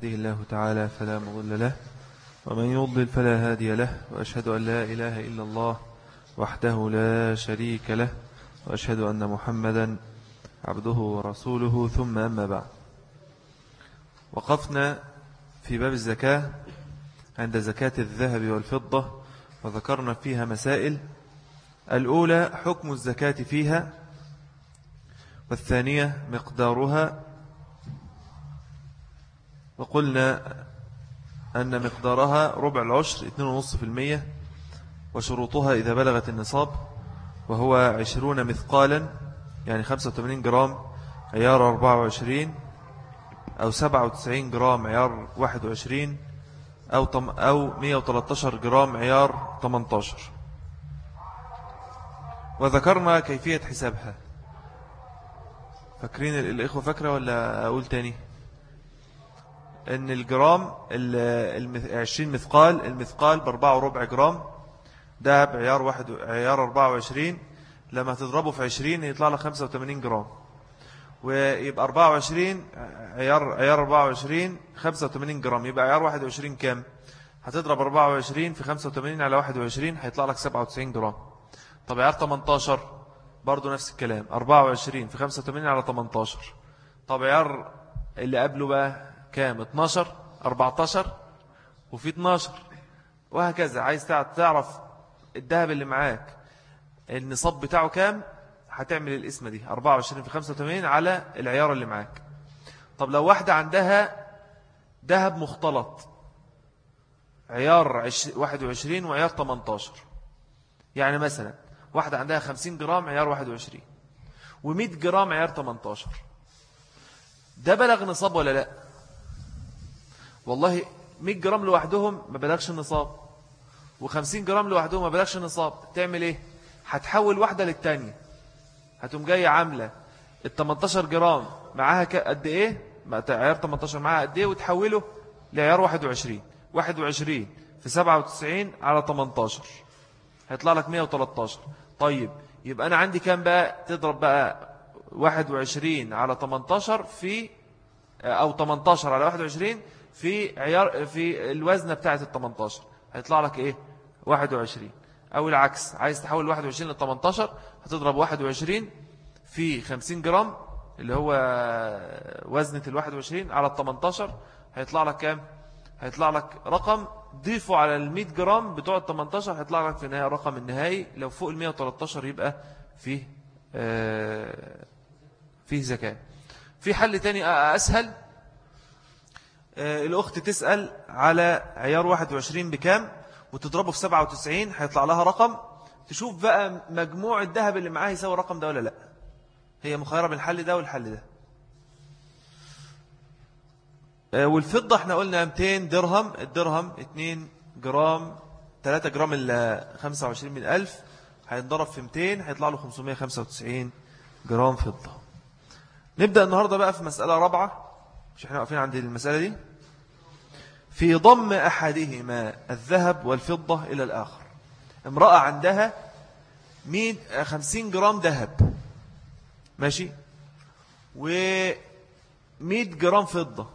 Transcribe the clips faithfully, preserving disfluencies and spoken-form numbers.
يهده الله تعالى فلا مضل له ومن يضلل فلا هادي له، وأشهد أن لا إله إلا الله وحده لا شريك له، وأشهد أن محمدا عبده ورسوله، ثم أما بعد. وقفنا في باب الزكاة عند زكاة الذهب والفضة، وذكرنا فيها مسائل. الأولى حكم الزكاة فيها، والثانية مقدارها، وقلنا أن مقدارها ربع العشر اثنين فاصلة خمسة بالمئة، وشروطها إذا بلغت النصاب وهو عشرون مثقالا، يعني خمسة وثمانين جرام عيار أربعة وعشرين، أو سبعة وتسعين جرام عيار واحد وعشرين، أو أو مئة وثلاثة عشر جرام عيار ثمانية عشر. وذكرنا كيفية حسابها. فاكرين الإخوة فاكرة ولا أقول تاني؟ ان الجرام العشرين مثقال، المثقال باربعة وربع جرام دهب عيار واحد عيار أربعة وعشرين، لما تضربه في عشرين يطلع لك خمسة وثمانين جرام، ويبقى أربعة وعشرين عيار عيار أربعة وعشرين خمسة وثمانين جرام، يبقى عيار واحد وعشرين كام؟ هتضرب أربعة وعشرين في خمسة وثمانين على واحد وعشرين هيطلع لك سبعة وتسعين جرام. طب عيار ثمانية عشر برضو نفس الكلام، أربعة وعشرين في خمسة وثمانين على ثمانية عشر. طب عيار اللي قبله بقى كام؟ اتناشر، أربعة عشر، وفي اتناشر، وهكذا. عايز تعرف الذهب اللي معاك النصاب بتاعه كام، هتعمل الاسم دي أربعة وعشرين في خمسة وثمانين على العيار اللي معاك. طب لو واحدة عندها ذهب مختلط عيار واحد وعشرين وعيار ثمانية عشر، يعني مثلا واحدة عندها خمسين جرام عيار واحد وعشرين ومئة جرام عيار ثمانية عشر، ده بلغ نصاب ولا لا؟ والله مئة جرام لوحدهم ما بلغش النصاب، وخمسين جرام لوحدهم ما بلغش النصاب. تعمل ايه؟ هتحول واحدة للتانية، هتقوم جاية عاملة ال ثمانية عشر جرام معاها قد ايه، عيار ثمانية عشر معاها قد ايه، وتحوله لعيار واحد وعشرين. واحد وعشرين في سبعة وتسعين على ثمانية عشر هيطلع لك مئة وثلاثة عشر. طيب يبقى انا عندي كام بقى؟ تضرب بقى واحد وعشرين على ثمانية عشر في او ثمانية عشر على واحد وعشرين في عيار في الوزنة بتاعة ال ثمانية عشر هيطلع لك ايه؟ واحد وعشرين. او العكس، عايز تحول واحد وعشرين ل ثمانية عشر هتضرب واحد وعشرين في خمسين جرام اللي هو وزنة ال واحد وعشرين على ال ثمانية عشر هيطلع لك كام؟ هيطلع لك رقم ضيفه على ال مئة جرام بتوع ال ثمانية عشر هيطلع لك في النهاية الرقم النهائي. لو فوق ال مئة وثلاثة عشر يبقى فيه آه فيه زكاة. في حل تاني أسهل، الأخت تسأل على عيار واحد وعشرين بكام وتضربه في سبعة وتسعين هيطلع لها رقم، تشوف بقى مجموع الذهب اللي معاه يساوي الرقم ده ولا لا. هي مخيرة بين الحل ده والحل ده. والفضة احنا قلنا مئتين درهم، الدرهم اثنين جرام، ثلاثة جرام إلا خمسة وعشرين من ألف هينضرب في مئتين هيطلع له خمسمئة وخمسة وتسعين جرام فضة. نبدأ النهاردة بقى في مسألة رابعة، مش احنا واقفين عند المسألة دي، في ضم أحدهما الذهب والفضة إلى الآخر. امرأة عندها مئة خمسين جرام ذهب، ماشي، ومئة جرام فضة.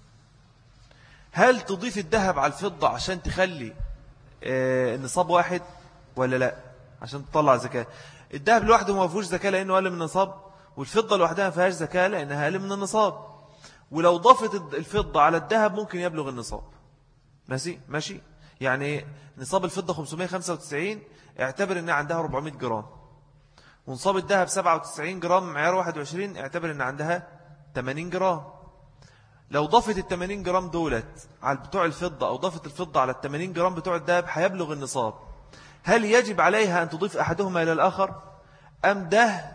هل تضيف الذهب على الفضة عشان تخلي النصاب واحد ولا لا؟ عشان تطلع زكاة. الذهب لوحده ما فيهوش زكاة لأنه أقل من النصاب، والفضة لوحدها ما فيهاش زكاة لأنها أقل من النصاب. ولو ضافت الفضة على الذهب ممكن يبلغ النصاب. ماشي ماشي يعني نصاب الفضة خمسمئة وخمسة وتسعين، اعتبر ان عندها أربعمئة جرام، ونصاب الذهب سبعة وتسعين جرام معيار واحد وعشرين، اعتبر ان عندها ثمانين جرام. لو ضافت ال ثمانين جرام دولت على بتوع الفضة او ضافت الفضة على ال ثمانين جرام بتوع الذهب هيبلغ النصاب. هل يجب عليها ان تضيف احدهما الى الاخر، ام ده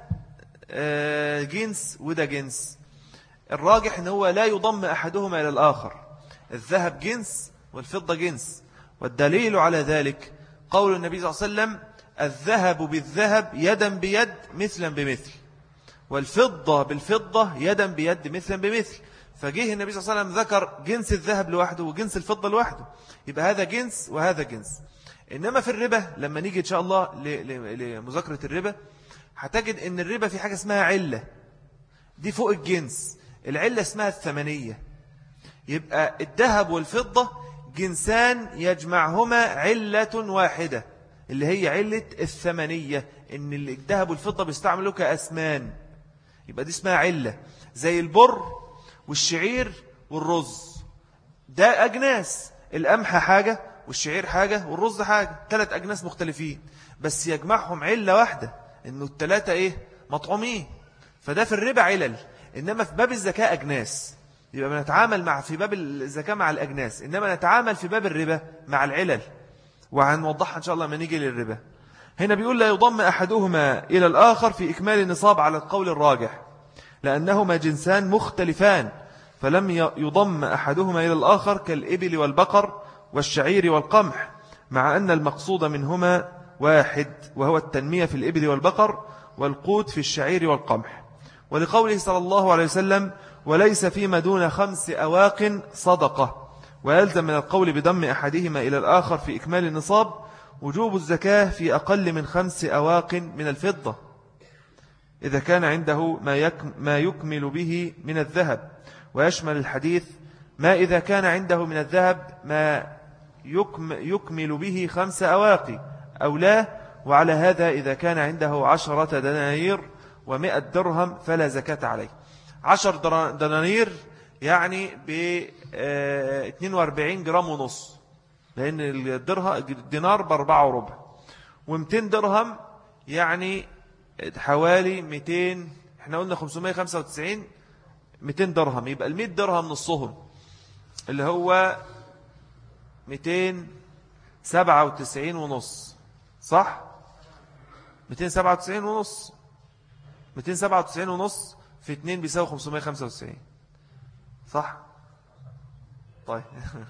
جنس وده جنس؟ الراجح ان هو لا يضم احدهما الى الاخر. الذهب جنس والفضة جنس، والدليل على ذلك قول النبي صلى الله عليه وسلم: الذهب بالذهب يدا بيد مثلا بمثل، والفضة بالفضة يدا بيد مثلا بمثل. فجيه النبي صلى الله عليه وسلم ذكر جنس الذهب لوحده وجنس الفضة لوحده، يبقى هذا جنس وهذا جنس. إنما في الربا لما نيجي إن شاء الله لمذاكرة الربا هتجد إن الربا في حاجة اسمها علة، دي فوق الجنس. العلة اسمها الثمنية. يبقى الذهب والفضة جنسان يجمعهما علة واحدة اللي هي علة الثمنية، إن الذهب والفضة بيستعملوا كأثمان، يبقى دي اسمها علة. زي البر والشعير والرز، ده أجناس، القمح حاجة والشعير حاجة والرز حاجة، ثلاث أجناس مختلفين بس يجمعهم علة واحدة، إنه الثلاثة إيه مطعومين. فده في الربا علل، إنما في باب الزكاة أجناس. يبقى بنتعامل مع في باب الزكاة مع الأجناس، إنما نتعامل في باب الربا مع العلل، وهنوضحها إن شاء الله لما نيجي للربا. هنا بيقول لا يضم أحدهما إلى الآخر في إكمال النصاب على القول الراجح، لأنهما جنسان مختلفان، فلم يضم أحدهما إلى الآخر كالإبل والبقر والشعير والقمح، مع أن المقصود منهما واحد، وهو التنمية في الإبل والبقر والقوت في الشعير والقمح. ولقوله صلى الله عليه وسلم وليس فيما دون خمس أواق صدقة. ويلزم من القول بضم أحدهما إلى الآخر في إكمال النصاب وجوب الزكاة في أقل من خمس أواق من الفضة إذا كان عنده ما يكمل به من الذهب. ويشمل الحديث ما إذا كان عنده من الذهب ما يكمل به خمس أواق أو لا. وعلى هذا إذا كان عنده عشرة دنانير ومئة درهم فلا زكاة عليه. عشر دنانير يعني ب اثنين وأربعين جرام ونص، لأن الدينار بأربعة وربع، ومتين درهم يعني حوالي مئتين، احنا قلنا خمسمائة وخمسة وتسعين، مئتين درهم، يبقى المئة درهم نصهم اللي هو مئتين سبعة وتسعين ونص، صح؟ مئتين سبعة وتسعين ونص، مئتين سبعة وتسعين ونص في اتنين بيساوي خمسمائة وخمسة وتسعين، صح؟ طيب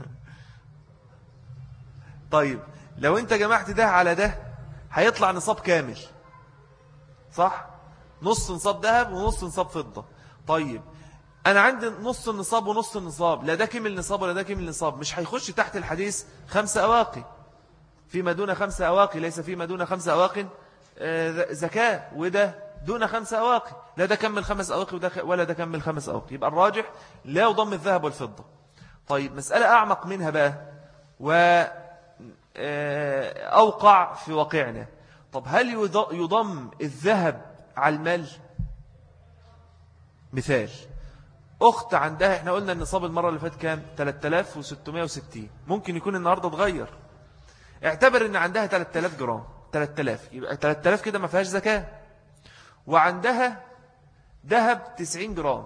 طيب لو انت جمعت ده على ده هيطلع نصاب كامل، صح؟ نص نصاب ذهب ونص نصاب فضة. طيب أنا عندي نص النصاب ونص النصاب، لا ده كمل نصاب ولا ده كمل نصاب، مش هيخش تحت الحديث خمسة أواقي. فيما دون خمسة أواقي ليس فيما دون خمسة أواقي زكاة، وده دون خمسة أواقي، لا ده كمل خمس أواقي ولا ده كمل خمس أواقي. يبقى الراجح لا يضم الذهب والفضة. طيب مسألة أعمق منها بقى وأوقع في واقعنا. طب هل يضم الذهب على المال؟ مثال، أخت عندها، احنا قلنا النصاب المرة اللي فاتت كام؟ ثلاثة آلاف وستمائة وستين، ممكن يكون النهاردة اتغير. اعتبر ان عندها ثلاثة آلاف جرام، ثلاثة آلاف يبقى ثلاثة آلاف كده ما فيهاش زكاة. وعندها ذهب تسعين جرام،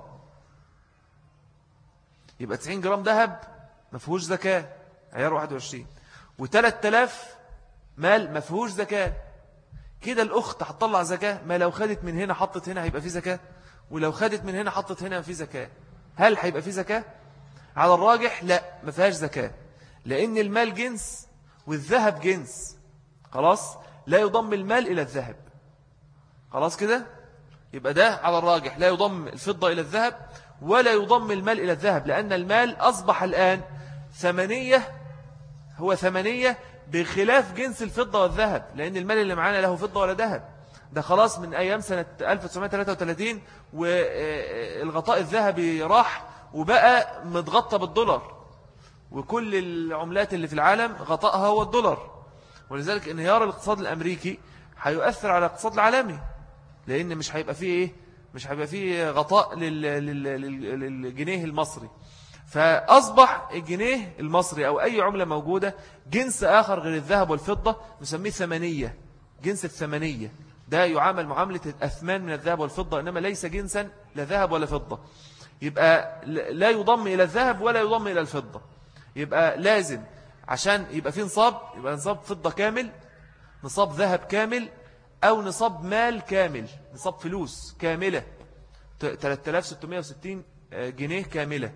يبقى تسعين جرام ذهب ما فيهوش زكاة، عيار واحد وعشرين، و3000 مال ما فيهوش زكاة. كده الأخت هتطلع زكاة؟ ما لو خدت من هنا حطت هنا هيبقى في زكاة، ولو خدت من هنا حطت هنا في زكاة. هل هيبقى في زكاة؟ على الراجح لا، ما فيهاش زكاة، لأن المال جنس والذهب جنس. خلاص، لا يضم المال إلى الذهب. خلاص كده، يبقى ده على الراجح لا يضم الفضة إلى الذهب ولا يضم المال إلى الذهب، لأن المال أصبح الآن ثمنية، هو ثمنية بخلاف جنس الفضة والذهب، لأن المال اللي معانا له فضة ولا ذهب. ده خلاص من أيام سنة ألف وتسعمائة وثلاثة وثلاثين والغطاء الذهبي راح وبقى متغطى بالدولار، وكل العملات اللي في العالم غطائها هو الدولار. ولذلك انهيار الاقتصاد الأمريكي هيؤثر على الاقتصاد العالمي، لأن مش هيبقى فيه إيه؟ مش هيبقى فيه غطاء للجنيه المصري. فأصبح الجنيه المصري أو أي عملة موجودة جنس آخر غير الذهب والفضة، نسميه ثمنية، جنس الثمنية. ده يعامل معاملة الأثمان من الذهب والفضة، إنما ليس جنسا لا ذهب ولا فضة. يبقى لا يضم إلى الذهب ولا يضم إلى الفضة. يبقى لازم عشان يبقى فيه نصاب، يبقى نصاب فضة كامل، نصاب ذهب كامل، أو نصاب مال كامل، نصاب فلوس كاملة ثلاثة آلاف وستمائة وستين جنيه كاملة.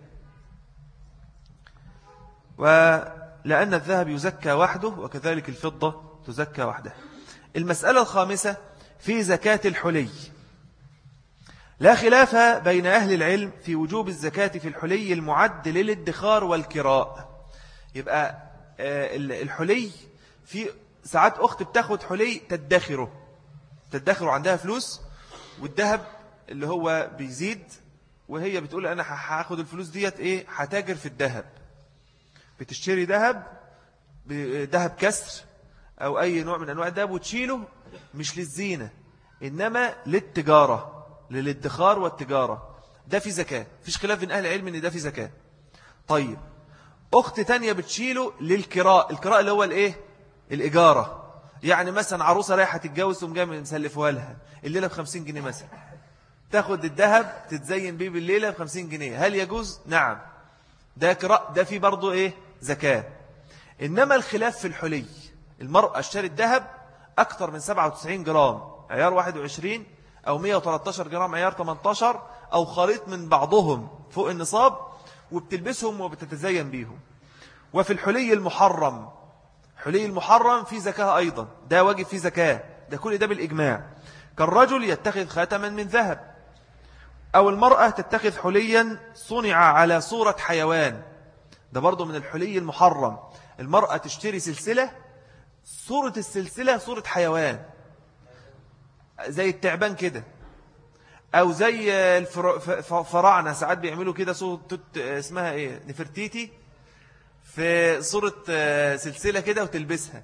ولأن الذهب يزكى وحده وكذلك الفضة تزكى وحدها. المسألة الخامسة في زكاة الحلي. لا خلاف بين أهل العلم في وجوب الزكاة في الحلي المعد للادخار والكراء. يبقى الحلي في ساعات أخت بتاخد حلي تدخره، تدخره عندها فلوس، والذهب اللي هو بيزيد وهي بتقول أنا هاخد الفلوس ديت إيه هتاجر في الذهب، بتشتري ذهب ذهب كسر أو أي نوع من أنواع الذهب وتشيله مش للزينة إنما للتجارة، للادخار والتجارة. ده في زكاة، فيش خلاف بين أهل العلم إن ده في زكاة. طيب أخت تانية بتشيله للكراء، الكراء اللي هو الإيه الإجارة، يعني مثلا عروسة رايحة تتجوز ثم جاي نسلفوها لها الليلة بخمسين جنيه مثلا، تاخد الذهب تتزين بيه بالليلة بخمسين جنيه، هل يجوز؟ نعم، ده كراء، ده في برضو إيه زكاة. إنما الخلاف في الحلي، المرأة اشترت ذهب أكثر من سبعة وتسعين جرام عيار واحد وعشرين أو مئة وثلاثة عشر جرام عيار ثمانية عشر أو خليط من بعضهم فوق النصاب وبتلبسهم وبتتزين بيهم. وفي الحلي المحرم، حلي المحرم في زكاة أيضا، ده واجب في زكاة، ده كل ده بالإجماع. كالرجل يتخذ خاتما من ذهب، أو المرأة تتخذ حليا صنع على صورة حيوان، ده برضو من الحلي المحرم. المرأة تشتري سلسلة صورة السلسلة صورة حيوان زي التعبان كده، أو زي الفراعنة ساعات بيعملوا كده صورة اسمها إيه نفرتيتي في صورة سلسلة كده وتلبسها،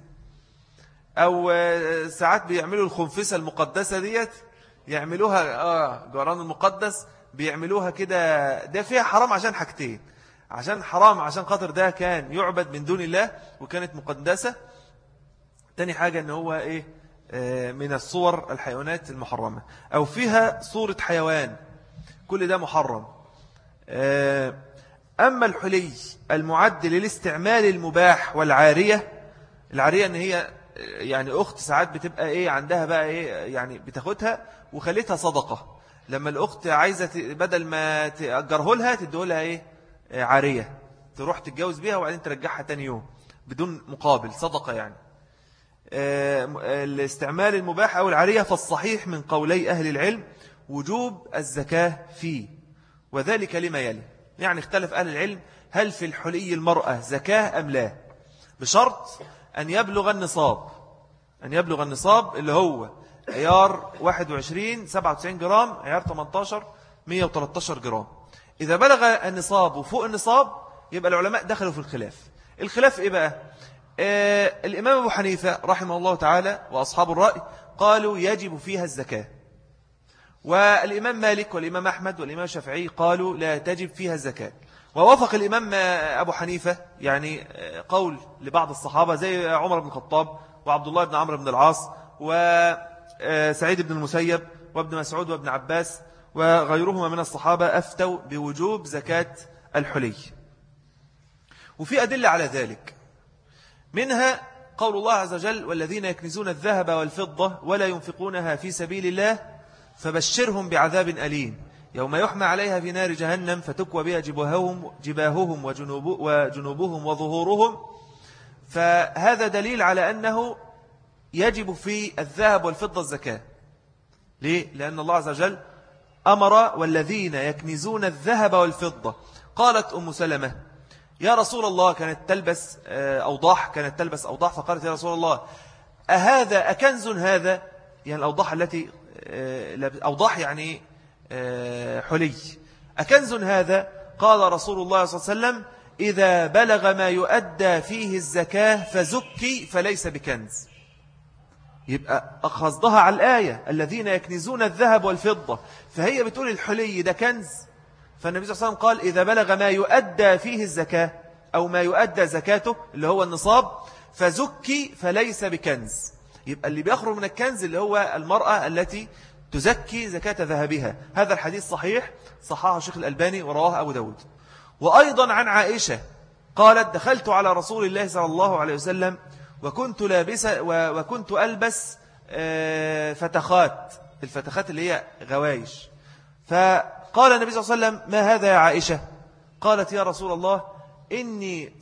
أو ساعات بيعملوا الخنفسة المقدسة ديت يعملوها آه جوران المقدس بيعملوها كده. ده فيها حرام عشان حاجتين، عشان حرام عشان خاطر ده كان يعبد من دون الله وكانت مقدسة، تاني حاجة ان هو ايه آه من الصور الحيوانات المحرمة، او فيها صورة حيوان، كل ده محرم. آه اما الحلي المعد للاستعمال المباح والعارية، العارية ان هي يعني اخت ساعات بتبقى ايه عندها بقى ايه يعني بتاخدها وخليتها صدقة، لما الاخت عايزة بدل ما تأجره لها تديه لها ايه عارية، تروح تتجوز بيها وبعدين ترجعها تاني يوم بدون مقابل، صدقة يعني. الاستعمال المباح أو العارية فالصحيح من قولي أهل العلم وجوب الزكاة فيه، وذلك لما يلي. يعني اختلف أهل العلم هل في الحلي المرأة زكاة أم لا، بشرط أن يبلغ النصاب، أن يبلغ النصاب اللي هو عيار واحد وعشرين سبعة وتسعين جرام عيار ثمانية عشر مئة وثلاثة عشر جرام. إذا بلغ النصاب وفوق النصاب يبقى العلماء دخلوا في الخلاف. الخلاف إيه بقى؟ آه الإمام أبو حنيفة رحمه الله تعالى وأصحاب الرأي قالوا يجب فيها الزكاة، والإمام مالك والإمام أحمد والإمام الشافعي قالوا لا تجب فيها الزكاة. ووافق الإمام أبو حنيفة يعني قول لبعض الصحابة زي عمر بن الخطاب وعبد الله بن عمرو بن العاص وسعيد بن المسيب وابن مسعود وابن عباس وغيرهما من الصحابة أفتوا بوجوب زكاة الحلي. وفي أدلة على ذلك، منها قول الله عز وجل والذين يكنزون الذهب والفضة ولا ينفقونها في سبيل الله فبشرهم بعذاب أليم يوم يحمى عليها في نار جهنم فتكوى بها جباههم, جباههم وجنوب وجنوبهم وظهورهم. فهذا دليل على أنه يجب في الذهب والفضة الزكاة. ليه؟ لأن الله عز وجل أمر والذين يكنزون الذهب والفضة. قالت أم سلمة يا رسول الله، كانت تلبس أوضاح كانت تلبس أوضاح فقالت يا رسول الله أهذا أكنز هذا، يعني الأوضاح التي أوضاح يعني حلي، أكنز هذا؟ قال رسول الله صلى الله عليه وسلم إذا بلغ ما يؤدى فيه الزكاة فزكي فليس بكنز. يبقى قصدها على الآية الذين يكنزون الذهب والفضة، فهي بتقول الحلي ده كنز، فالنبي صلى الله عليه وسلم قال إذا بلغ ما يؤدى فيه الزكاة أو ما يؤدى زكاته اللي هو النصاب فزكي فليس بكنز. يبقى اللي بيخرج من الكنز اللي هو المرأة التي تزكي زكاة ذهبها. هذا الحديث صحيح، صححه الشيخ الألباني ورواه أبو داود. وأيضا عن عائشة قالت دخلت على رسول الله صلى الله عليه وسلم وكنت لابسة وكنت ألبس فتخات، الفتخات اللي هي غوايش، فقال النبي صلى الله عليه وسلم ما هذا يا عائشة؟ قالت يا رسول الله إني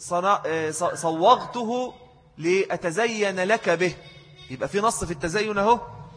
صوغته لأتزين لك به. يبقى في نص في التزين اهو.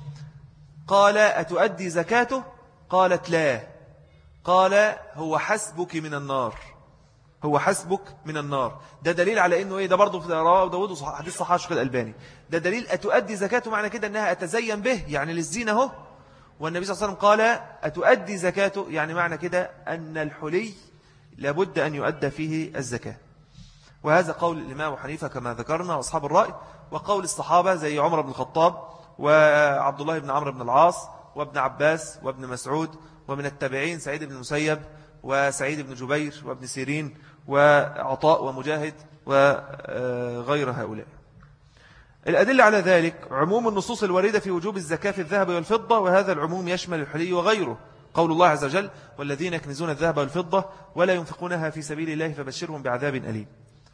قال أتؤدي زكاته؟ قالت لا. قال هو حسبك من النار، هو حسبك من النار. ده دليل على انه ايه، ده برضه في رواه داود وحديث صحيح الشيخ الألباني، ده دليل أتؤدي زكاته معنى كده انها أتزين به يعني للزينة اهو، والنبي صلى الله عليه وسلم قال أتؤدي زكاته، يعني معنى كده أن الحلي لابد أن يؤدى فيه الزكاة. وهذا قول الإمام أبو حنيفة كما ذكرنا وأصحاب الرأي، وقول الصحابة زي عمر بن الخطاب وعبد الله بن عمرو بن العاص وابن عباس وابن مسعود، ومن التابعين سعيد بن المسيب وسعيد بن جبير وابن سيرين وعطاء ومجاهد وغير هؤلاء. الأدلة على ذلك عموم النصوص الواردة في وجوب الزكاة في الذهب والفضة، وهذا العموم يشمل الحلي وغيره. قول الله عز وجل والذين يكنزون الذهب والفضة ولا ينفقونها في سبيل الله فبشرهم بعذاب أليم.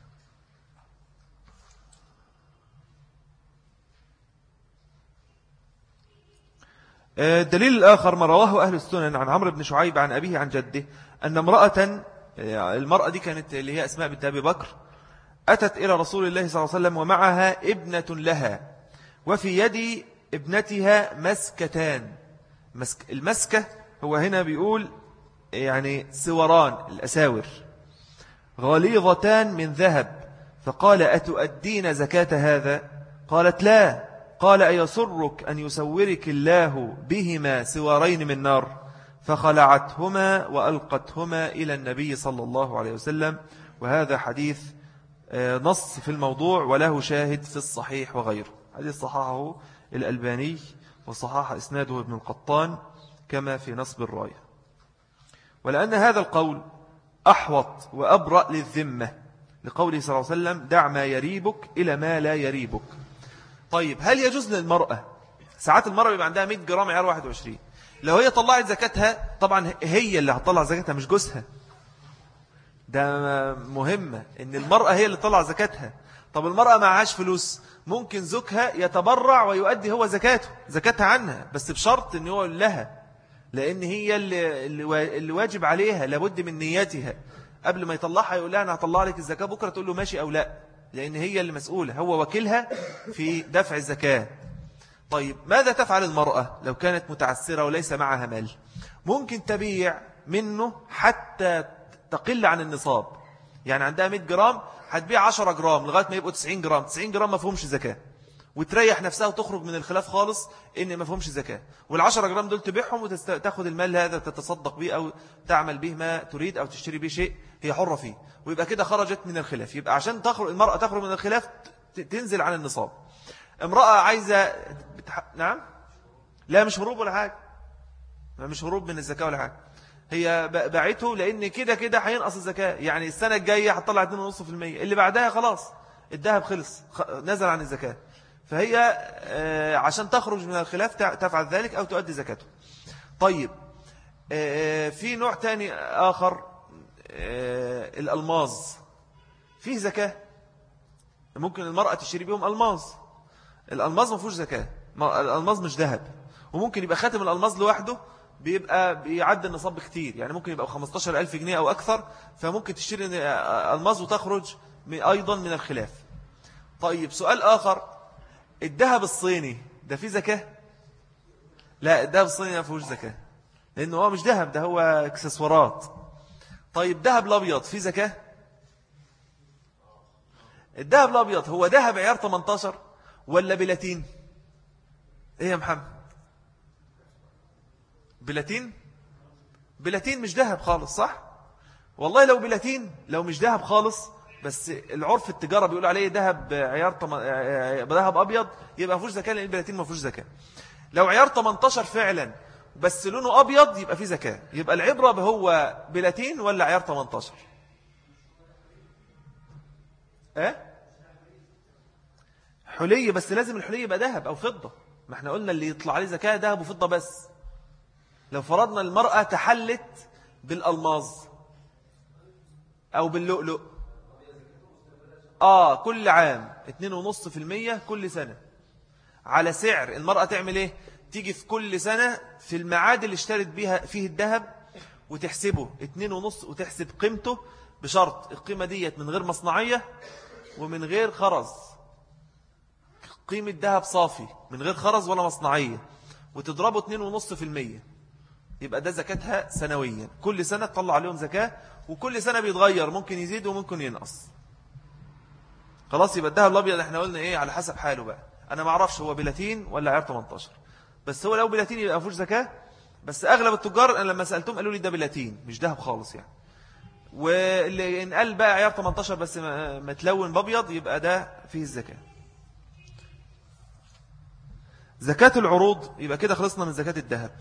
الدليل الآخر ما رواه أهل السنن عن عمرو بن شعيب عن أبيه عن جده أن امرأة، المرأة دي كانت اللي هي أسماء بنت أبي بكر، أتت إلى رسول الله صلى الله عليه وسلم ومعها ابنة لها، وفي يد ابنتها مسكتان. مسك المسكة هو هنا بيقول يعني سوران الأساور غليظتان من ذهب، فقال أتؤدين زكاة هذا؟ قالت لا. قال أيسرك أن يسورك الله بهما سوارين من نار؟ فخلعتهما وألقتهما إلى النبي صلى الله عليه وسلم. وهذا حديث نص في الموضوع وله شاهد في الصحيح وغيره. حديث صححه الألباني وصحح إسناده ابن القطان كما في نصب الراية. ولأن هذا القول أحوط وأبرأ للذمة لقوله صلى الله عليه وسلم دع ما يريبك إلى ما لا يريبك. طيب هل يجوز للمرأة، ساعات المرأة بيبقى عندها مئة جرام عيار واحد وعشرين، لو هي طلعت زكاتها، طبعا هي اللي هتطلع زكاتها مش جوزها، ده مهمة ان المرأة هي اللي تطلع زكاتها. طب المرأة معهاش فلوس، ممكن زوجها يتبرع ويؤدي هو زكاته زكاتها عنها، بس بشرط ان هو لها، لان هي اللي, اللي واجب عليها، لابد من نيتها قبل ما يطلعها يقول لها انا هطلع لك الزكاة بكرة، تقول له ماشي او لا، لان هي اللي مسؤولة، هو وكيلها في دفع الزكاة. طيب ماذا تفعل المرأة لو كانت متعسرة وليس معها مال؟ ممكن تبيع منه حتى تقل عن النصاب، يعني عندها مئة جرام هتبيع عشرة جرام لغاية ما يبقوا تسعين جرام، تسعين جرام ما فيهمش زكاة، وتريح نفسها وتخرج من الخلاف خالص ان ما فيهمش زكاة، والعشرة جرام دول تبيعهم وتاخد المال هذا تتصدق به او تعمل به ما تريد او تشتري به شيء هي حرة فيه، ويبقى كده خرجت من الخلاف. يبقى عشان تخرج المرأة تخرج من الخلاف تنزل عن النصاب. امرأة عايزة بتح... نعم لا مش هروب ولا حاجة، مش هروب من الزكاة ولا حاجة، هي باعته لان كده كده هينقص الزكاة، يعني السنة الجاية هتطلع اتنين ونص في المية، اللي بعدها خلاص الذهب خلص نزل عن الزكاة، فهي عشان تخرج من الخلاف تفعل ذلك أو تؤدي زكاته. طيب في نوع تاني آخر، الألماظ فيه زكاة، ممكن المرأة تشتري بيهم ألماظ، الألماظ ما فيهوش زكاة، الألماظ مش ذهب، وممكن يبقى خاتم الألماظ لوحده بيبقى بيعد النصاب بكتير، يعني ممكن يبقى خمستاشر ألف جنيه أو أكثر، فممكن تشتري ألماظ وتخرج أيضا من الخلاف. طيب سؤال آخر، الذهب الصيني ده فيه زكاة؟ لا الذهب الصيني ما فيهوش زكاة، لأنه هو مش ذهب، ده هو اكسسوارات. طيب الذهب الأبيض فيه زكاة؟ الذهب الأبيض هو ذهب عيار تمنتاشر ولا بلاتين؟ ايه يا محمد؟ بلاتين؟ بلاتين مش ذهب خالص صح؟ والله لو بلاتين، لو مش ذهب خالص، بس العرف التجارة بيقول عليه ذهب عيار طم... ذهب أبيض، يبقى ما فيهوش زكاة، لأن البلاتين ما فيهوش زكاة. لو عيار تمنتاشر فعلا بس لونه أبيض يبقى فيه زكاة. يبقى العبرة بهو بلاتين ولا عيار تمنتاشر؟ ايه حلي، بس لازم الحلي يبقى ذهب أو فضة، ما احنا قلنا اللي يطلع عليه زكاة ذهب وفضة بس. لو فرضنا المرأة تحلت بالألماظ أو باللؤلؤ آه كل عام اتنين ونص في المية كل سنة على سعر المرأة، تعمل ايه؟ تيجي في كل سنة في المعاد اللي اشترت بيها فيه الذهب وتحسبه اتنين ونص، وتحسب قيمته بشرط القيمة ديت من غير مصنعية ومن غير خرز، قيمة ذهب صافي من غير خرز ولا مصنعية، وتضربه اتنين ونص في المية، يبقى ده زكاتها سنويا، كل سنة تطلع عليهم زكاة، وكل سنة بيتغير، ممكن يزيد وممكن ينقص. خلاص يبقى الذهب الأبيض احنا قلنا ايه على حسب حاله بقى، انا ما اعرفش هو بلاتين ولا عيار تمنتاشر. بس هو لو بلاتين يبقى ما فيهوش زكاة. بس أغلب التجار أنا لما سألتهم قالوا لي ده بلاتين مش ذهب خالص يعني. واللي إن قال بقى عيار تمنتاشر بس متلون بابيض يبقى ده فيه الزكاة. زكاة العروض يبقى كده خلصنا من زكاة الذهب.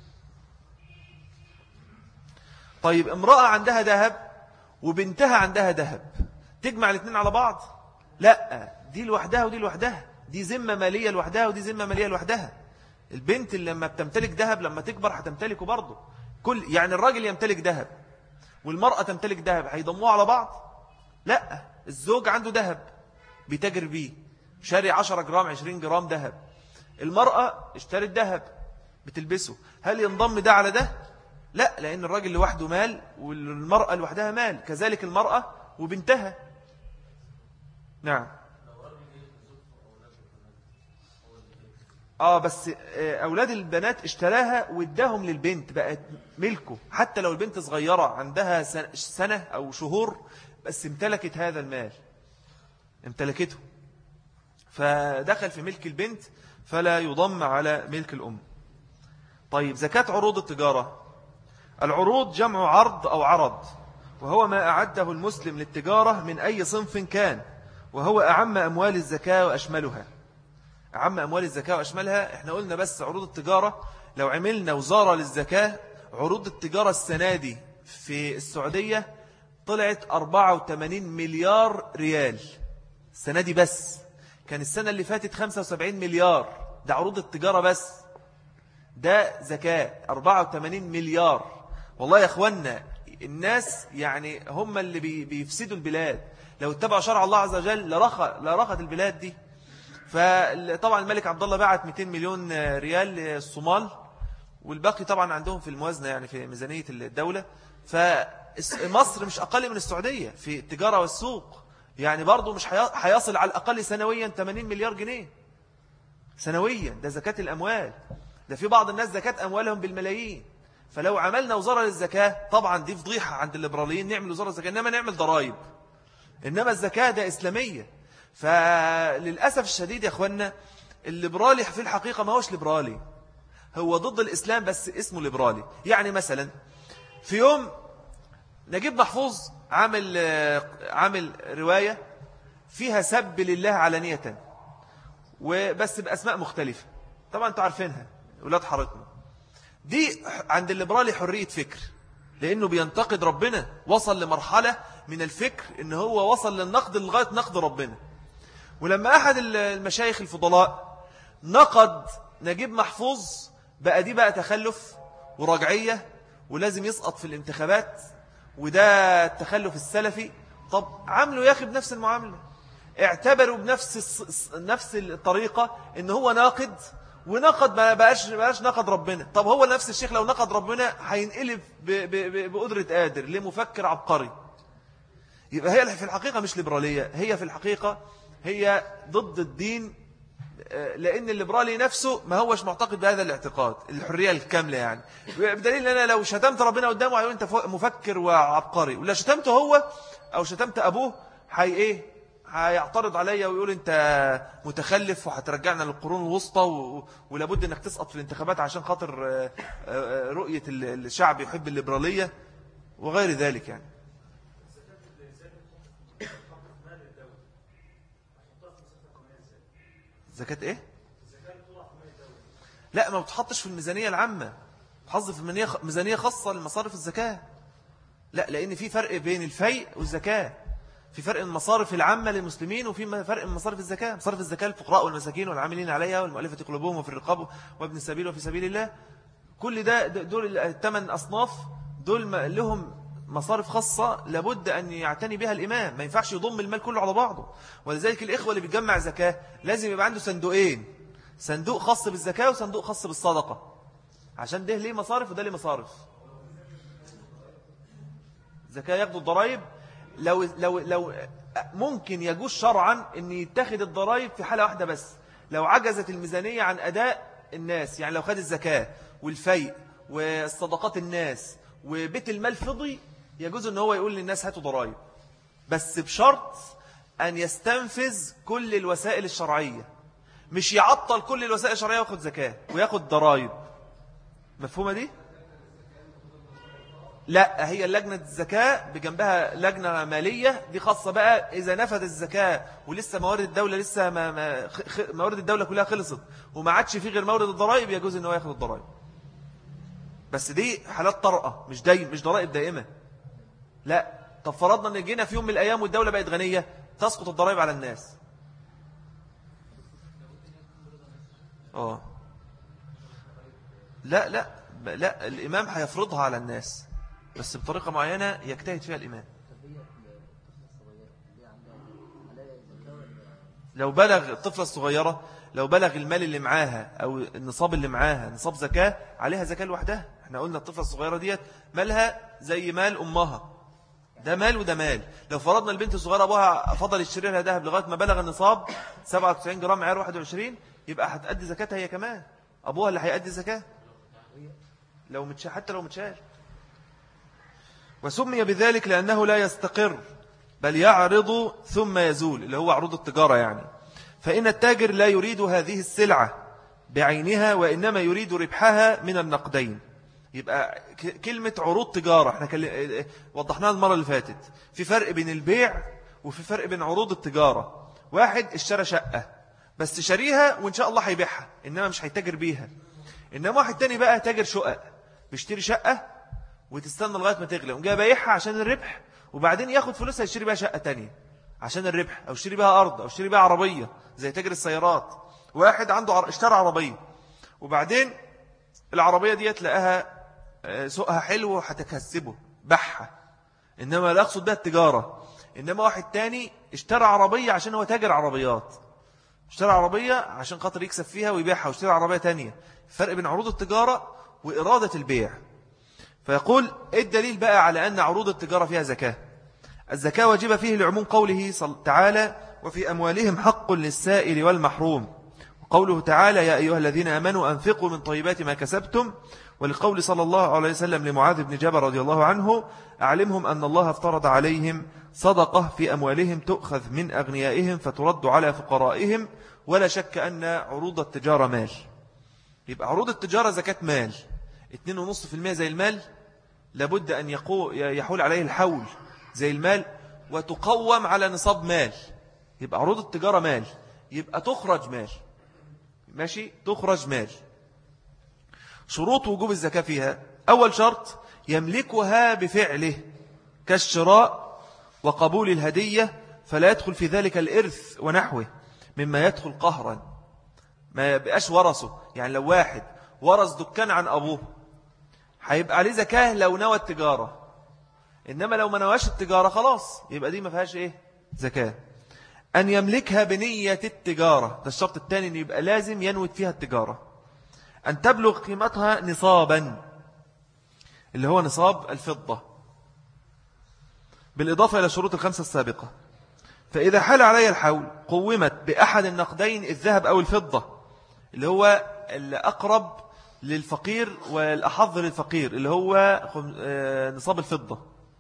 طيب امرأة عندها ذهب وبنتها عندها ذهب، تجمع الاثنين على بعض؟ لا، دي لوحدها ودي لوحدها، دي ذمة مالية لوحدها ودي ذمة مالية لوحدها. البنت اللي لما بتمتلك ذهب لما تكبر هتمتلكه برضه. كل يعني الراجل يمتلك ذهب والمرأة تمتلك ذهب هيضموه على بعض؟ لا، الزوج عنده ذهب بيتاجر بيه، شاري عشرة جرام عشرين جرام ذهب، المرأة اشترت ذهب بتلبسه، هل ينضم ده على ده؟ لا، لأن الراجل لوحده مال والمرأة لوحدها مال، كذلك المرأة وبنتها. نعم. آه بس أولاد البنات اشتراها واداهم للبنت بقت ملكه، حتى لو البنت صغيرة عندها سنة أو شهور بس امتلكت هذا المال، امتلكته فدخل في ملك البنت فلا يضم على ملك الأم. طيب زكاة عروض التجارة. العروض جمع عرض أو عرض، وهو ما أعده المسلم للتجارة من أي صنف كان، وهو أعم أموال الزكاة وأشملها. أعم أموال الزكاة وأشملها، إحنا قلنا بس عروض التجارة لو عملنا وزارة للزكاة، عروض التجارة السنة دي في السعودية طلعت أربعة وثمانين مليار ريال السنة دي بس. كان السنة اللي فاتت خمسة وسبعين مليار، ده عروض التجارة بس، ده زكاة أربعة وثمانين مليار. والله يا أخوانا الناس يعني هم اللي بيفسدوا البلاد، لو اتبعوا شرع الله عز وجل لرخت البلاد دي. فطبعا الملك عبد الله بعت مئتين مليون ريال للصومال، والباقي طبعا عندهم في الموازنة يعني في ميزانية الدولة. فمصر مش أقل من السعودية في التجارة والسوق، يعني برضو مش هيصل على الأقل سنويا ثمانين مليار جنيه سنويا، ده زكاة الأموال. ده في بعض الناس زكاة أموالهم بالملايين. فلو عملنا وزارة للزكاة، طبعا دي فضيحة عند الليبراليين نعمل وزارة للزكاة، إنما نعمل ضرائب، إنما الزكاة ده إسلامية. فللأسف الشديد يا أخوانا الليبرالي في الحقيقة ما هوش ليبرالي، هو ضد الإسلام بس اسمه ليبرالي. يعني مثلا في يوم نجيب محفوظ عامل عامل رواية فيها سب لله علانية وبس بأسماء مختلفة، طبعا انتوا عارفينها أولاد حارتنا. دي عند الليبرالي حرية فكر، لأنه بينتقد ربنا، وصل لمرحلة من الفكر إن هو وصل للنقد لغاية نقد ربنا. ولما أحد المشايخ الفضلاء نقد نجيب محفوظ بقى دي بقى تخلف ورجعية ولازم يسقط في الانتخابات، وده التخلف السلفي. طب عملوا يا أخي بنفس المعاملة، اعتبروا بنفس نفس الطريقة إن هو ناقد، ونقد ما بقاش, بقاش نقد ربنا. طب هو نفس الشيخ لو نقد ربنا هينقلب بقدرة قادر لمفكر عبقري. يبقى هي في الحقيقة مش ليبرالية، هي في الحقيقة هي ضد الدين، لأن الليبرالي نفسه ما هوش معتقد بهذا الاعتقاد الحرية الكاملة. يعني بدليل أن أنا لو شتمت ربنا قدامه هيقول أنت مفكر وعبقري، ولا شتمته هو أو شتمت أبوه هي إيه هيعترض عليا ويقول أنت متخلف وهترجعنا للقرون الوسطى ولابد أنك تسقط في الانتخابات عشان خاطر رؤية الشعب يحب الليبرالية وغير ذلك. يعني زكاة إيه؟ لا، ما بتحطش في الميزانية العامة، بتحط في ميزانية خاصة لمصارف الزكاة. لا، لأن في فرق بين الفيء والزكاة، في فرق المصارف العامة للمسلمين وفي فرق من مصارف الزكاة. مصارف الزكاة الفقراء والمساكين والعاملين عليها والمؤلفة قلوبهم وفي الرقاب وابن السبيل وفي سبيل الله، كل ده دول الثمان أصناف، دول لهم مصارف خاصة لابد أن يعتني بها الإمام، ما ينفعش يضم المال كله على بعضه. ولذلك الإخوة اللي بيجمع زكاة لازم يبقى عنده صندوقين، صندوق خاص بالزكاة وصندوق خاص بالصدقة، عشان ده ليه مصارف وده ليه مصارف. زكاة ياخدوا الضرائب، لو, لو, لو ممكن يجوز شرعا أن يتخذ الضرائب في حالة واحدة بس، لو عجزت الميزانية عن أداء الناس. يعني لو خد الزكاة والفيء والصدقات الناس وبيت المال فضي، يجوز أن هو يقول للناس هاتوا ضرائب، بس بشرط أن يستنفذ كل الوسائل الشرعية. مش يعطل كل الوسائل الشرعية وياخد زكاة وياخد ضرائب. مفهومة دي؟ لا، هي لجنة الزكاة بجنبها لجنة مالية دي خاصة بقى إذا نفذ الزكاة ولسه موارد الدولة لسه ما ما موارد الدولة كلها خلصت وما عادش فيه غير مورد الضرائب، يجوز إنه ياخد الضرائب. بس دي حالات طارئة، مش دايم مش ضرائب دائمة. لا، طب فرضنا ان جينا في يوم من الايام والدولة بقت غنية، تسقط الضرائب على الناس. اه لا لا لا، الامام هيفرضها على الناس بس بطريقة معينة يجتهد فيها الامام. لو بلغ الطفلة الصغيرة، لو بلغ المال اللي معاها أو النصاب اللي معاها نصاب زكاة، عليها زكاة لوحدها. احنا قلنا الطفلة الصغيرة ديت مالها زي مال أمها، ده مال وده مال. لو فرضنا البنت الصغيرة أبوها فضل يشتري لها ذهب لغاية ما بلغ النصاب سبعة وتسعين جرام معيار واحد وعشرين، يبقى هتأدي زكاتها هي كمان، أبوها اللي هيأدي زكاة لو متش... حتى لو متشال. وسمي بذلك لأنه لا يستقر بل يعرض ثم يزول، اللي هو عروض التجارة يعني. فإن التاجر لا يريد هذه السلعة بعينها وإنما يريد ربحها من النقدين. يبقى كلمة عروض تجارة احنا كل... وضحناها المرة اللي فاتت. في فرق بين البيع وفي فرق بين عروض التجارة. واحد اشترى شقة بس شاريها وإن شاء الله هيبيعها إنما مش هيتاجر بيها. إنما واحد تاني بقى تاجر شقق، بيشتري شقة وتستنى لغاية ما تغلى وجاء بايعها عشان الربح، وبعدين ياخد فلوسها يشتري بها شقة تانية عشان الربح، أو يشتري بها أرض، أو يشتري بها عربية زي تاجر السيارات. واحد عنده عر... اشترى عربية وبعدين العربية دي تلاقيها سوقها حلو وهتكسبه بحها، إنما لا أقصد بها التجارة. إنما واحد تاني اشترى عربية عشان هو تاجر عربيات، اشترى عربية عشان خاطر يكسب فيها ويبيعها واشتري عربية تانية. فرق بين عروض التجارة وإرادة البيع. فيقول الدليل بقى على أن عروض التجارة فيها زكاة. الزكاة واجب فيه لعموم قوله تعالى وفي أموالهم حق للسائل والمحروم، وقوله تعالى يا أيها الذين آمنوا أنفقوا من طيبات ما كسبتم، ولقول صلى الله عليه وسلم لمعاذ بن جبل رضي الله عنه أعلمهم أن الله افترض عليهم صدقة في أموالهم تؤخذ من أغنيائهم فترد على فقرائهم، ولا شك أن عروض التجارة مال. يبقى عروض التجارة زكاة مال اثنين ونصف في المئة زي المال، لابد أن يحول عليه الحول زي المال، وتقوم على نصاب مال. يبقى عروض التجارة مال، يبقى تخرج مال. ماشي، تخرج مال. شروط وجوب الزكاة فيها: أول شرط يملكها بفعله كالشراء وقبول الهدية، فلا يدخل في ذلك الإرث ونحوه مما يدخل قهرا، ما يبقاش ورثه. يعني لو واحد ورث دكان عن أبوه هيبقى عليه زكاة لو نوى التجارة، إنما لو ما نواش التجارة خلاص يبقى دي ما فيهاش إيه زكاة. أن يملكها بنية التجارة، ده الشرط الثاني، أن يبقى لازم ينوي فيها التجارة. أن تبلغ قيمتها نصابا، اللي هو نصاب الفضة، بالإضافة إلى شروط الخمسة السابقة. فإذا حال عليها الحول قومت بأحد النقدين الذهب أو الفضة، اللي هو الأقرب للفقير والأحظ للفقير، اللي هو نصاب الفضة.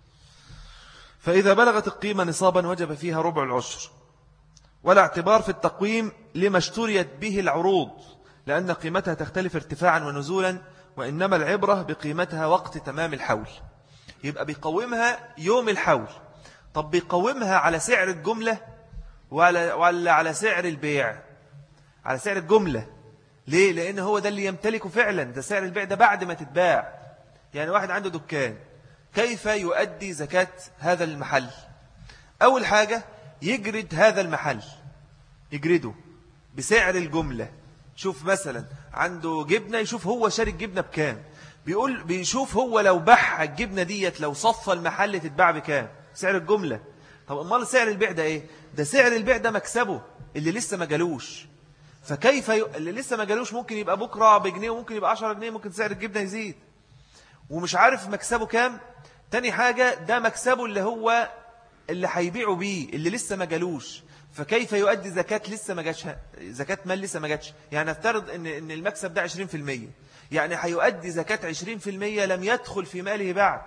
فإذا بلغت القيمة نصابا وجب فيها ربع العشر، ولا اعتبار في التقويم لما اشتريت به العروض، لأن قيمتها تختلف ارتفاعا ونزولا، وإنما العبرة بقيمتها وقت تمام الحول. يبقى بيقومها يوم الحول. طب بيقومها على سعر الجملة ولا, ولا على سعر البيع؟ على سعر الجملة. ليه؟ لأن هو ده اللي يمتلكه فعلا، ده سعر البيع ده بعد ما تتباع. يعني واحد عنده دكان، كيف يؤدي زكاة هذا المحل؟ أول حاجة يجرد هذا المحل، يجرده بسعر الجملة. شوف مثلا عنده جبنة، يشوف هو شاري الجبنة بكام، بيقول بيشوف هو لو بح الجبنة ديت لو صفى المحل تتباع بكام، سعر الجملة. طب أمال سعر البيع ده إيه؟ ده سعر البيع ده مكسبه اللي لسه ما جالوش. فكيف ي... اللي لسه ما جالوش ممكن يبقى بكرة بجنيه وممكن يبقى عشرة جنيه، ممكن سعر الجبنة يزيد ومش عارف مكسبه كام. تاني حاجة ده مكسبه اللي هو اللي هيبيعوا بيه اللي لسه ما جالوش. فكيف يؤدي زكاة لسه ما جاتش، زكاة مال لسه ما جاتش؟ يعني افترض ان ان المكسب ده عشرين في المية، يعني هيؤدي زكاة عشرين في المية لم يدخل في ماله بعد.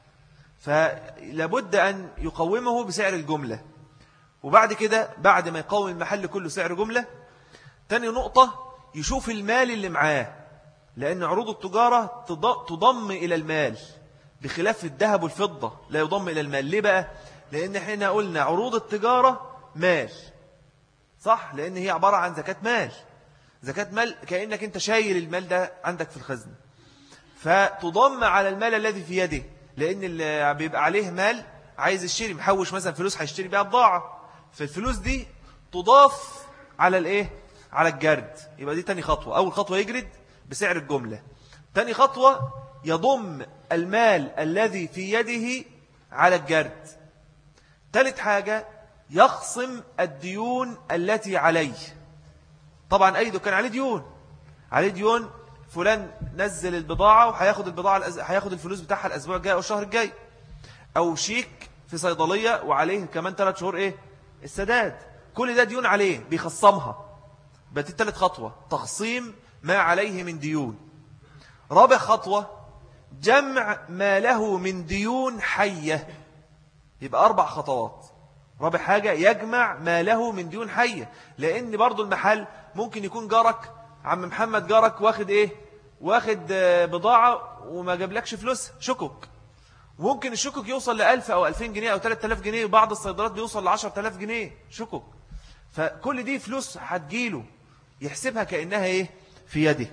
فلابد ان يقومه بسعر الجملة. وبعد كده بعد ما يقوم المحل كله سعر جملة، تاني نقطة يشوف المال اللي معاه، لأن عروض التجارة تضم إلى المال بخلاف الذهب والفضة لا يضم إلى المال. ليه بقى؟ لأن احنا قلنا عروض التجارة مال، صح؟ لأن هي عبارة عن زكاة مال. زكاة مال كأنك انت شايل المال ده عندك في الخزنة، فتضم على المال الذي في يده، لأن اللي بيبقى عليه مال عايز يشتري، محوش مثلا فلوس هيشتري بيها بضاعة، فالفلوس دي تضاف على الايه؟ على الجرد. يبقى دي تاني خطوة. أول خطوة يجرد بسعر الجملة، تاني خطوة يضم المال الذي في يده على الجرد، ثالث حاجة يخصم الديون التي عليه. طبعا أي كان عليه ديون، عليه ديون، فلان نزل البضاعة وهياخد البضاعة الأز... هياخد الفلوس بتاعها الأسبوع الجاي أو الشهر الجاي، أو شيك في صيدلية وعليه كمان ثلاث شهور إيه السداد، كل ده ديون عليه بيخصمها. بقت الثالث خطوة تخصيم ما عليه من ديون. رابع خطوة جمع ما له من ديون حية. يبقى أربع خطوات. رابع حاجة يجمع ما له من ديون حية، لأن برضو المحل ممكن يكون جارك عم محمد جارك واخد إيه واخد بضاعة وما جابلكش فلوس شكك، ممكن الشكك يوصل لألف أو ألفين جنيه أو ثلاثة آلاف جنيه، وبعض الصيدلات بيوصل لعشرة آلاف جنيه شكك. فكل دي فلوس هتجيله يحسبها كأنها إيه في يده.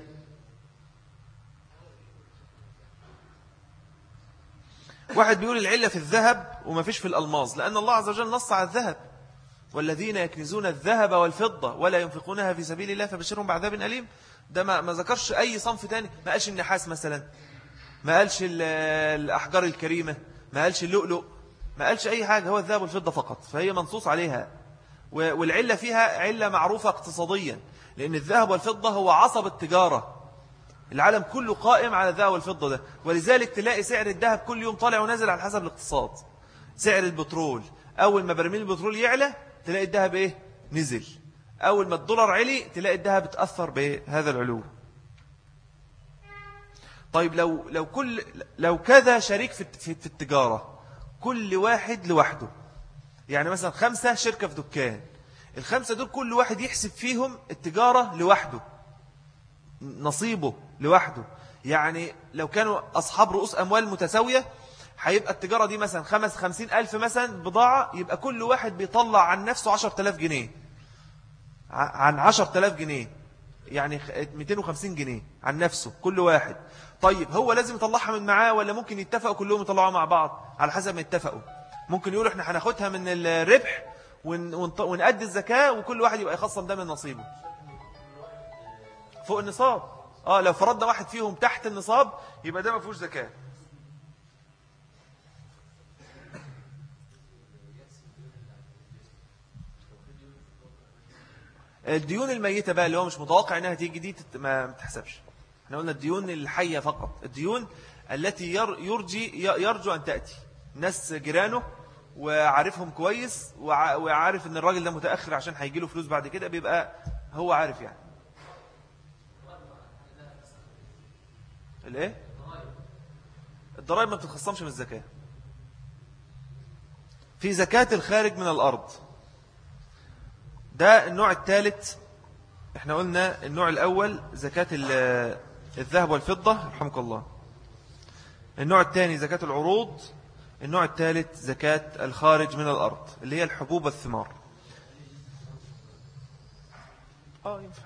واحد بيقول العلة في الذهب وما فيش في الألماظ، لأن الله عز وجل نص على الذهب: والذين يكنزون الذهب والفضة ولا ينفقونها في سبيل الله فبشرهم بعذاب أليم. ده ما, ما ذكرش أي صنف تاني، ما قالش النحاس مثلا، ما قالش الأحجار الكريمة، ما قالش اللؤلؤ، ما قالش أي حاجة، هو الذهب والفضة فقط، فهي منصوص عليها. والعلة فيها علة معروفة اقتصاديا، لأن الذهب والفضة هو عصب التجارة، العالم كله قائم على الذهب والفضة ده، ولذلك تلاقي سعر الذهب كل يوم طالع ونازل على حسب الاقتصاد. سعر البترول أول ما برميل البترول يعلى تلاقي الذهب إيه نزل، أول ما الدولار علي تلاقي الذهب تأثر بهذا العلو. طيب لو لو كل لو كذا شريك في في التجارة، كل واحد لوحده، يعني مثلا خمسة شركة في دكان، الخمسة دول كل واحد يحسب فيهم التجارة لوحده، نصيبه لوحده. يعني لو كانوا أصحاب رؤوس أموال متساوية هيبقى التجارة دي مثلا خمس خمسين ألف مثلا بضاعة، يبقى كل واحد بيطلع عن نفسه عشرة آلاف جنيه، عن عشرة آلاف جنيه يعني مئتين وخمسين جنيه عن نفسه كل واحد. طيب هو لازم يطلعها من معاه ولا ممكن يتفقوا كلهم يطلعوها مع بعض؟ على حسب ما يتفقوا. ممكن يقولوا احنا هناخدها من الربح ونأدي الزكاة وكل واحد يبقى يخصم ده من نصيبه فوق النصاب. اه لو فرضنا واحد فيهم تحت النصاب يبقى ده ما فيهوش زكاة. الديون الميتة بقى اللي هو مش متوقع انها تيجي دي ما تحسبش. احنا قلنا الديون الحية فقط، الديون التي يرجي يرجو ان تأتي، ناس جيرانه وعارفهم كويس وعارف ان الراجل ده متأخر عشان هيجي له فلوس بعد كده، بيبقى هو عارف يعني. الايه؟ الضرائب ما بتتخصمش من الزكاة. في زكاة الخارج من الأرض، ده النوع الثالث. احنا قلنا النوع الأول زكاة الذهب والفضة رحمك الله، النوع الثاني زكاة العروض، النوع الثالث زكاة الخارج من الأرض اللي هي الحبوب والثمار. آه ينفع.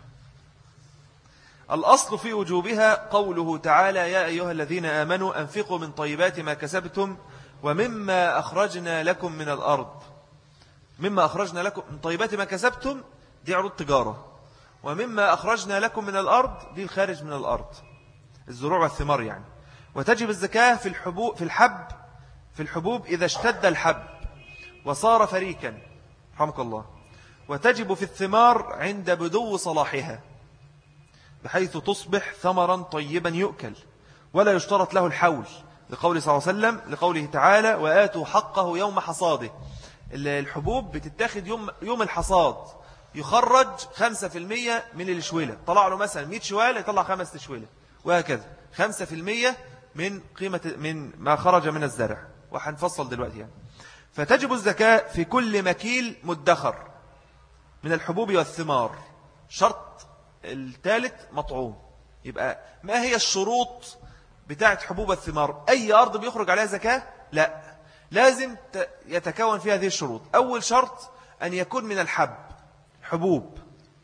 الأصل في وجوبها قوله تعالى: يا أيها الذين آمنوا أنفقوا من طيبات ما كسبتم ومما أخرجنا لكم من الأرض. مما أخرجنا لكم من طيبات ما كسبتم دي عروض تجارة، ومما أخرجنا لكم من الأرض دي الخارج من الأرض، الزروع والثمار يعني. وتجب الزكاة في الحبوب في الحب في الحبوب إذا اشتد الحب وصار فريكا رحمك الله. وتجب في الثمار عند بدو صلاحها بحيث تصبح ثمرا طيبا يؤكل، ولا يشترط له الحول، لقول صلى الله عليه وسلم لقوله تعالى: وآتوا حقه يوم حصاده. الحبوب بتتاخد يوم يوم الحصاد، يخرج خمسة في المية من الشويلة، طلع له مثلا مئة شوالة يطلع خمسة شويلة، وهكذا خمسة في المية من قيمة من ما خرج من الزرع، وحنفصل دلوقتي يعني. فتجب الزكاة في كل مكيل مدخر من الحبوب والثمار، شرط الثالث مطعوم. يبقى ما هي الشروط بتاعت حبوب الثمار؟ أي أرض بيخرج عليها زكاة؟ لا، لازم يتكون فيها هذه الشروط. أول شرط أن يكون من الحب، حبوب.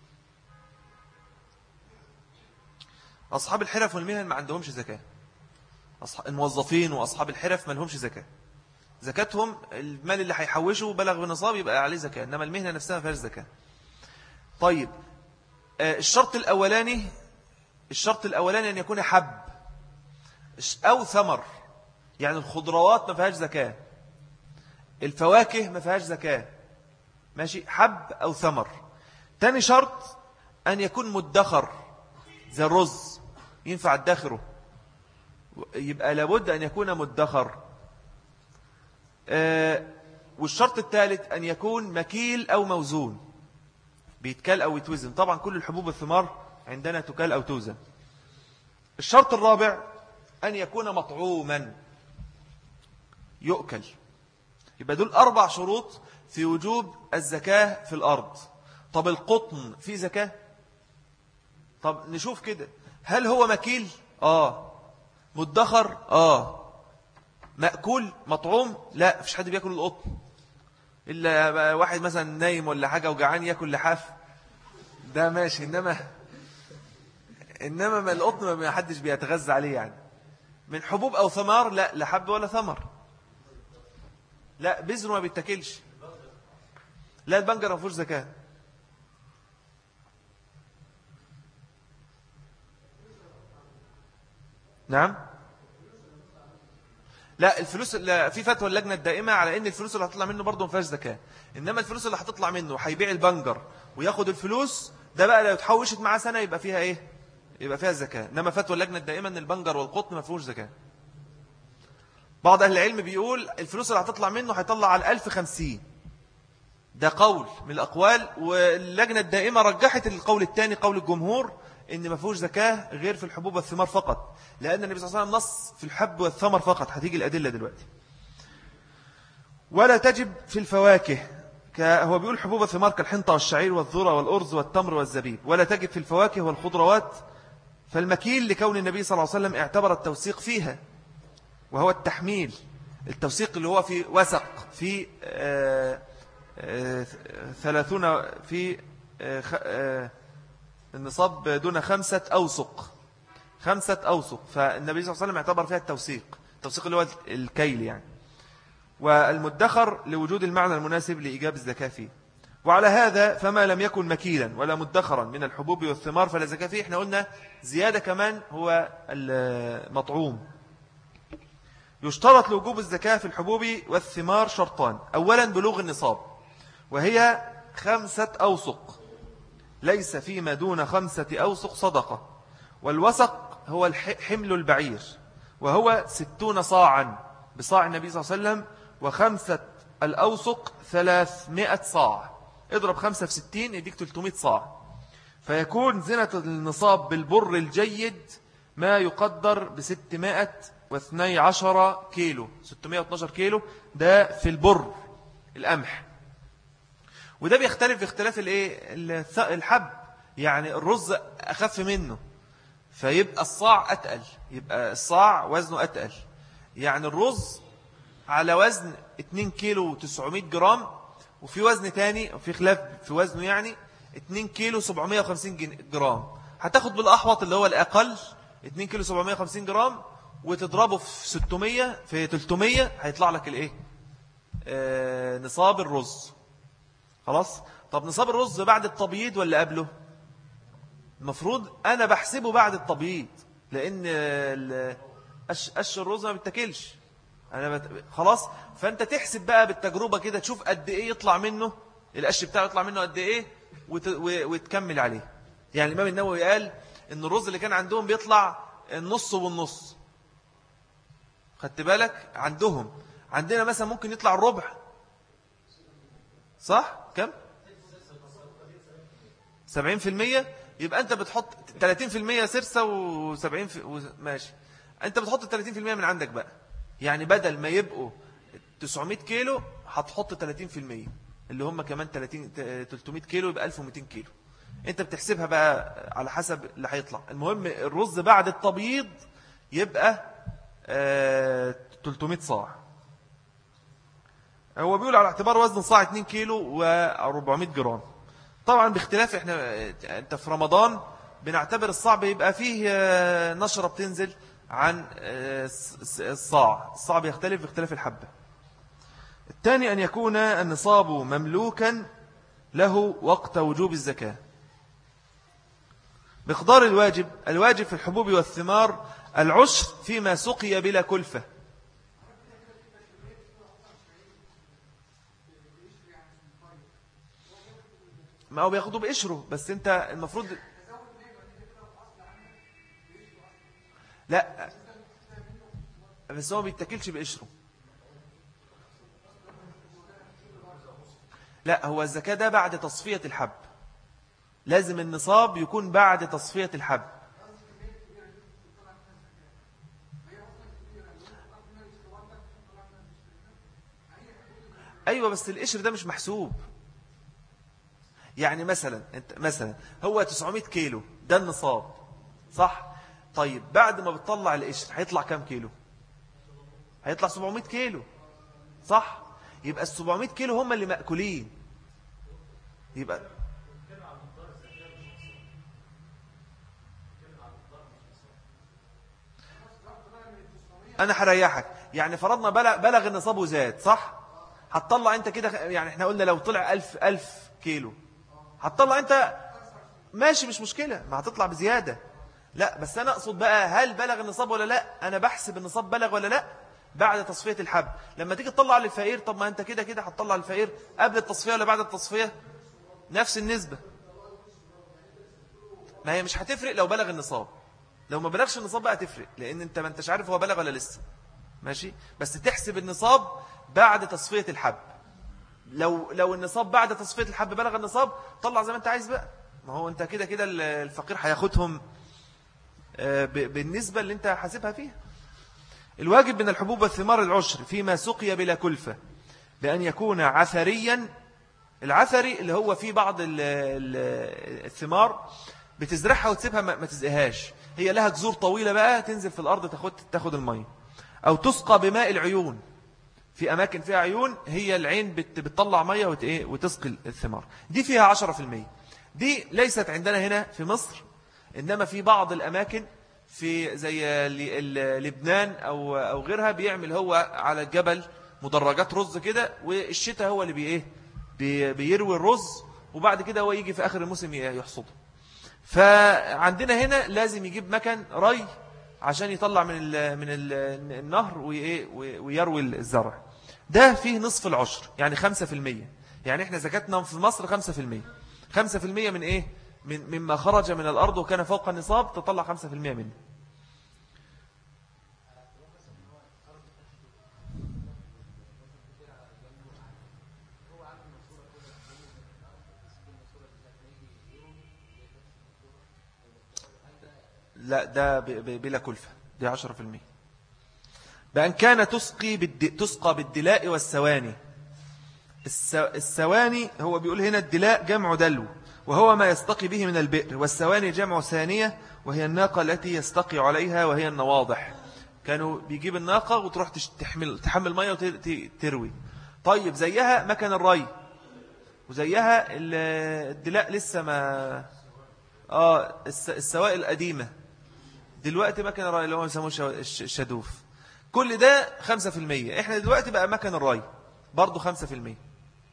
أصحاب الحرف والمهن ما عندهمش زكاة. الموظفين وأصحاب الحرف ما لهمش زكاة. زكاتهم المال اللي هيحوشه بلغ بنصاب يبقى عليه زكاة، إنما المهنة نفسها ما فيهاش زكاة. طيب الشرط الأولاني الشرط الأولاني أن يكون حب أو ثمر، يعني الخضروات ما فيهاش زكاة، الفواكه ما فيهاش زكاة، ماشي، حب أو ثمر. تاني شرط أن يكون مدخر، زي الرز ينفع ادخره، يبقى لابد أن يكون مدخر. آه والشرط الثالث أن يكون مكيل أو موزون، بيتكال أو يتوزن. طبعا كل الحبوب والثمار عندنا تكال أو توزن. الشرط الرابع أن يكون مطعوما، يؤكل. يبقى دول أربع شروط في وجوب الزكاة في الأرض. طب القطن فيه زكاة؟ طب نشوف كده، هل هو مكيل؟ آه. مدخر؟ آه. مأكول مطعوم؟ لا، فيش حد بيأكل القطن إلا واحد مثلا نايم ولا حاجة وجعان يأكل لحاف، ده ماشي. إنما إنما ما القطن ما حدش بيتغذى عليه. يعني من حبوب أو ثمار؟ لا، لا حب ولا ثمر. لا، بذر ما بيتاكلش. لا، البنجر ما فيهوش زكاة. نعم. لا، الفلوس في فتوى اللجنة الدائمة على ان الفلوس اللي هتطلع منه برضه ما فيهاش زكاة. انما الفلوس اللي هتطلع منه هيبيع البنجر وياخد الفلوس، ده بقى لو اتحوشت معاه سنة يبقى فيها ايه؟ يبقى فيها الزكاة. انما فتوى اللجنة الدائمة ان البنجر والقطن ما فيهوش زكاة. بعض اهل العلم بيقول الفلوس اللي هتطلع منه هيطلع على ألف خمسين، ده قول من الأقوال. واللجنة الدائمة رجحت القول الثاني، قول الجمهور، إن ما فيهوش زكاة غير في الحبوب والثمار فقط، لأن النبي صلى الله عليه وسلم نص في الحب والثمر فقط. هتيجي الأدلة دلوقتي. ولا تجب في الفواكه، هو بيقول حبوب الثمار كالحنطة والشعير والذرة والأرز والتمر والزبيب. ولا تجب في الفواكه والخضروات، فالمكيل لكون النبي صلى الله عليه وسلم اعتبر التوثيق فيها، وهو التحميل. التوثيق اللي هو في وثق، في آه ثلاثون، في النصاب دون خمسة أوسق، خمسة أوسق. فالنبي صلى الله عليه وسلم اعتبر فيها التوثيق، التوثيق اللي هو الكيل يعني. والمدخر لوجود المعنى المناسب لإيجاب الزكاة فيه. وعلى هذا فما لم يكن مكيلا ولا مدخرا من الحبوب والثمار فلا زكاة فيه. احنا قلنا زيادة كمان هو المطعوم. يشترط لوجوب الزكاة في الحبوب والثمار شرطان. أولا بلوغ النصاب، وهي خمسة أوسق، ليس فيما دون خمسة أوسق صدقة. والوسق هو حمل البعير، وهو ستون صاعا بصاع النبي صلى الله عليه وسلم. وخمسة الأوسق ثلاثمائة صاع، اضرب خمسة في ستين يديك ثلاثمائة صاع. فيكون زنة النصاب بالبر الجيد ما يقدر بستمائة واثني عشر كيلو، ستمائة واثني عشر كيلو، ده في البر القمح. وده بيختلف باختلاف الايه الحب. يعني الرز أخف منه فيبقى الصاع أتقل، يبقى الصاع وزنه أتقل. يعني الرز على وزن اتنين كيلو وتسعمائة جرام، وفي وزن تاني وفي خلاف في وزنه، يعني اتنين كيلو سبعمائة وخمسين جرام. هتاخد بالأحوط اللي هو الأقل اتنين كيلو سبعمائة وخمسين جرام وتضربه في ستمائة في ثلاثمائة، هيطلع لك الايه آه نصاب الرز. خلاص. طب نصاب الرز بعد التبييض ولا قبله؟ المفروض أنا بحسبه بعد التبييض، لأن قش قش الرز ما بتاكلش. أنا بت... خلاص. فأنت تحسب بقى بالتجربة كده، تشوف قد إيه يطلع منه القش بتاعه، يطلع منه قد إيه وت... و... وتكمل عليه. يعني الإمام النووي قال إن الرز اللي كان عندهم بيطلع النص والنص. خدت بالك؟ عندهم. عندنا مثلا ممكن يطلع الربع، صح؟ كم؟ سبعين في المية. يبقى أنت بتحط ثلاثين في المية سرسة وسبعين في... و... ماشي. أنت بتحط ثلاثين في المية من عندك بقى. يعني بدل ما يبقوا تسعمائة كيلو هتحط ثلاثين في المية اللي هم كمان ثلاثين ثلاثمائة كيلو، يبقى ألف ومئتين كيلو. انت بتحسبها بقى على حسب اللي هيطلع. المهم الرز بعد التبييض يبقى آه ثلاثمائة صاع. هو بيقول على اعتبار وزن صاع اتنين كيلو و400 جرام. طبعا باختلاف، احنا انت في رمضان بنعتبر الصاع بيبقى فيه نشرة بتنزل عن الصاع. الصاع بيختلف باختلاف الحبة. الثاني أن يكون النصاب مملوكا له وقت وجوب الزكاة. مقدار الواجب، الواجب في الحبوب والثمار العشر فيما سقي بلا كلفة. ما هو بياخدوا بقشره، بس انت المفروض لا، بس هو ما بيتاكلش بقشره. لا، هو الزكاة ده بعد تصفية الحب. لازم النصاب يكون بعد تصفية الحب. أيوة، بس القشر ده مش محسوب. يعني مثلا انت مثلا هو تسعمائة كيلو ده النصاب، صح؟ طيب بعد ما بتطلع القشر هيطلع كام كيلو؟ هيطلع سبعمائة كيلو، صح؟ يبقى السبعمائة كيلو هم اللي مأكولين. يبقى أنا هريحك. يعني فرضنا بلغ, بلغ النصاب وزاد، صح؟ هتطلع أنت كده، يعني احنا قلنا لو طلع ألف, ألف كيلو هتطلع أنت ماشي، مش مشكلة، ما هتطلع بزيادة. لا، بس أنا أقصد بقى هل بلغ النصاب ولا لا. أنا بحسب النصاب بلغ ولا لا بعد تصفية الحب. لما تيجي تطلع للفقير، طب ما أنت كده كده هتطلع للفقير قبل التصفية ولا بعد التصفية؟ نفس النسبة. ما هي مش هتفرق لو بلغ النصاب. لو ما بلغش النصاب بقى تفرق، لأن أنت ما أنتش عارف هو بلغ ولا لسه. ماشي، بس تحسب النصاب بعد تصفية الحب. لو لو النصاب بعد تصفية الحب بلغ النصاب، طلع زي ما أنت عايز بقى. ما هو أنت كده كده الفقير هياخدهم بالنسبة اللي أنت حاسبها فيها. الواجب من الحبوب والثمار العشر فيما سقي بلا كلفة، بأن يكون عثريا. العثري اللي هو فيه بعض الثمار بتزرعها وتسيبها ما تزقهاش، هي لها جذور طويلة بقى تنزل في الأرض تاخد تاخد المية. أو تسقى بماء العيون، في أماكن فيها عيون هي العين بتطلع مية وتسقي الثمار. دي فيها عشرة في المية. دي ليست عندنا هنا في مصر، إنما في بعض الأماكن في زي لبنان أو أو غيرها بيعمل هو على الجبل مدرجات رز كده، والشتاء هو اللي بي إيه بيروي الرز، وبعد كده هو يجي في آخر الموسم يحصده. فعندنا هنا لازم يجيب مكان ري عشان يطلع من ال من ال النهر ويروي الزرع. ده فيه نصف العشر، يعني خمسة في المية. يعني احنا زكاتنا في مصر خمسة في المية. خمسة في المية من ايه؟ من مما خرج من الأرض وكان فوق النصاب تطلع خمسة في المية منه. لا، ده بلا كلفة، دي عشرة في المية. بأن كان تسقي بالد... تسقى بالدلاء والسواني. الس... السواني هو بيقول هنا الدلاء جمع دلو، وهو ما يستقي به من البئر، والسواني جمع ثانية وهي الناقة التي يستقي عليها وهي النواضح. كانوا بيجيب الناقة وتروح تحمل تحمل مية وتروي. طيب زيها مكان الري، وزيها الدلاء لسه ما آه السوائل القديمة دلوقتي مكان الري اللي هو يسموه الشدوف. كل ده خمسة في المية. احنا دلوقتي بقى مكان الري برضو خمسة في المية.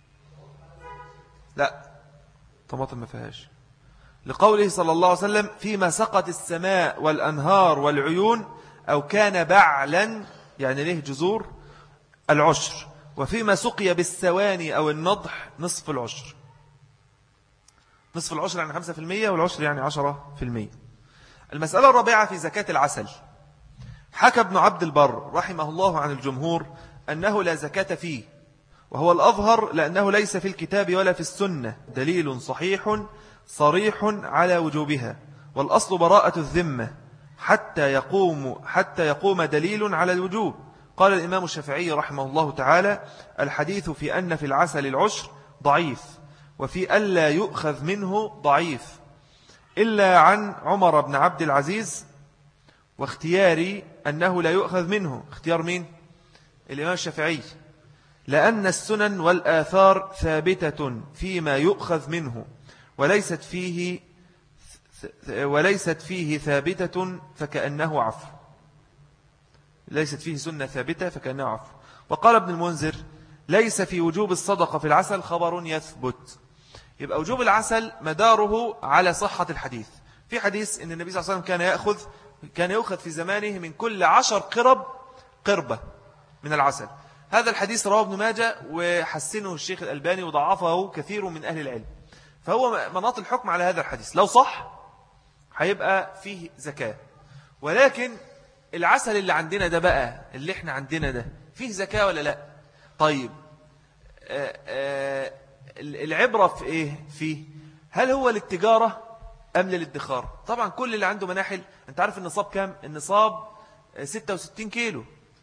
لا، طماطم ما فيهاش، لقوله صلى الله عليه وسلم فيما سقط السماء والأنهار والعيون أو كان بعلا، يعني ليه جذور، العشر. وفيما سقي بالسواني أو النضح نصف العشر. نصف العشر يعني خمسة في المية، والعشر يعني عشرة في المية. المسألة الرابعة في زكاة العسل. حكى ابن عبد البر رحمه الله عن الجمهور أنه لا زكاة فيه، وهو الأظهر لأنه ليس في الكتاب ولا في السنة دليل صحيح صريح على وجوبها، والأصل براءة الذمة حتى يقوم, حتى يقوم دليل على الوجوب. قال الإمام الشافعي رحمه الله تعالى: الحديث في أن في العسل العشر ضعيف، وفي ألا يؤخذ منه ضعيف إلا عن عمر بن عبد العزيز، واختياري أنه لا يؤخذ منه. اختيار مين؟ الإمام الشافعي، لأن السنن والآثار ثابتة فيما يؤخذ منه وليست فيه وليست فيه ثابتة فكأنه عفو. ليست فيه سنة ثابتة فكأنه عفو. وقال ابن المنذر: ليس في وجوب الصدقة في العسل خبر يثبت. يبقى وجوب العسل مداره على صحة الحديث. في حديث إن النبي صلى الله عليه وسلم كان يأخذ كان يأخذ في زمانه من كل عشر قرب قربة من العسل. هذا الحديث رواه ابن ماجه وحسنه الشيخ الألباني وضعفه كثير من أهل العلم. فهو مناط الحكم على هذا الحديث، لو صح هيبقى فيه زكاة. ولكن العسل اللي عندنا ده بقى، اللي احنا عندنا ده، فيه زكاة ولا لا؟ طيب آآ آآ العبرة في ايه فيه؟ هل هو للتجارة أم للادخار؟ طبعا كل اللي عنده مناحل، انت عارف النصاب كام؟ النصاب ستة وستين كيلو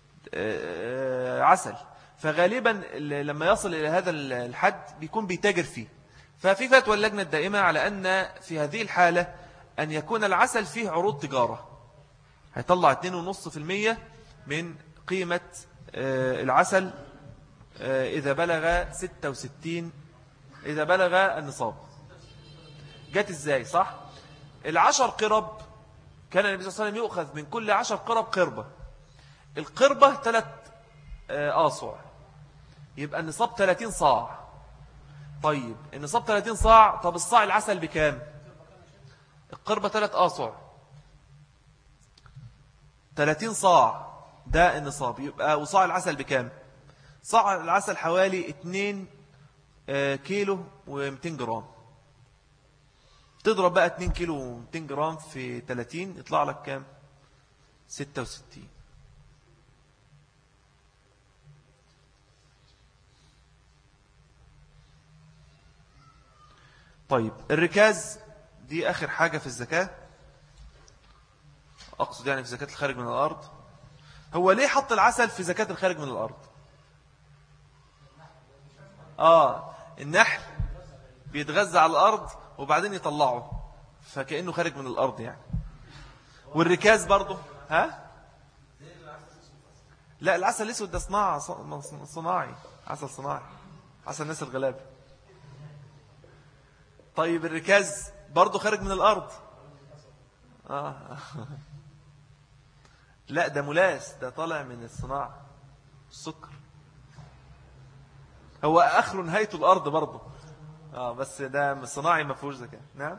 عسل، فغالبا لما يصل إلى هذا الحد بيكون بيتاجر فيه. ففي فتوى اللجنة الدائمة على أن في هذه الحالة أن يكون العسل فيه عروض تجارة، هيطلع اثنين فاصلة خمسة بالمئة من قيمة العسل إذا بلغ ستة وستين، إذا بلغ النصاب. جات إزاي؟ صح؟ العشر قرب كان النبي صلى الله عليه وسلم يؤخذ من كل عشر قرب قربة. القربة ثلاث آصع، يبقى النصاب ثلاثين صاع. طيب النصاب ثلاثين صاع، طب الصاع العسل بكام؟ القربة ثلاث آصع، ثلاثين صاع ده النصاب. يبقى وصاع العسل بكام؟ صاع العسل حوالي اثنين كيلو ومئتين جرام. تضرب بقى اثنين كيلو ومئتين جرام في ثلاثين يطلع لك كام؟ ستة وستين. طيب الركاز دي آخر حاجة في الزكاة، أقصد يعني في زكاة الخارج من الأرض. هو ليه حط العسل في زكاة الخارج من الأرض؟ آه النحل بيتغذى على الأرض وبعدين يطلعه، فكأنه خارج من الأرض يعني. والركاز برضه ها؟ لا العسل الأسود ده صناعة، صناعي، عسل صناعي، عسل الناس الغلابة. طيب الركاز برضه خارج من الأرض. آه. لا ده ملاس، ده طالع من الصناعة، السكر. هو آخر نهايته الأرض برضه، آه بس ده صناعي ما فيهوش زكاة. نعم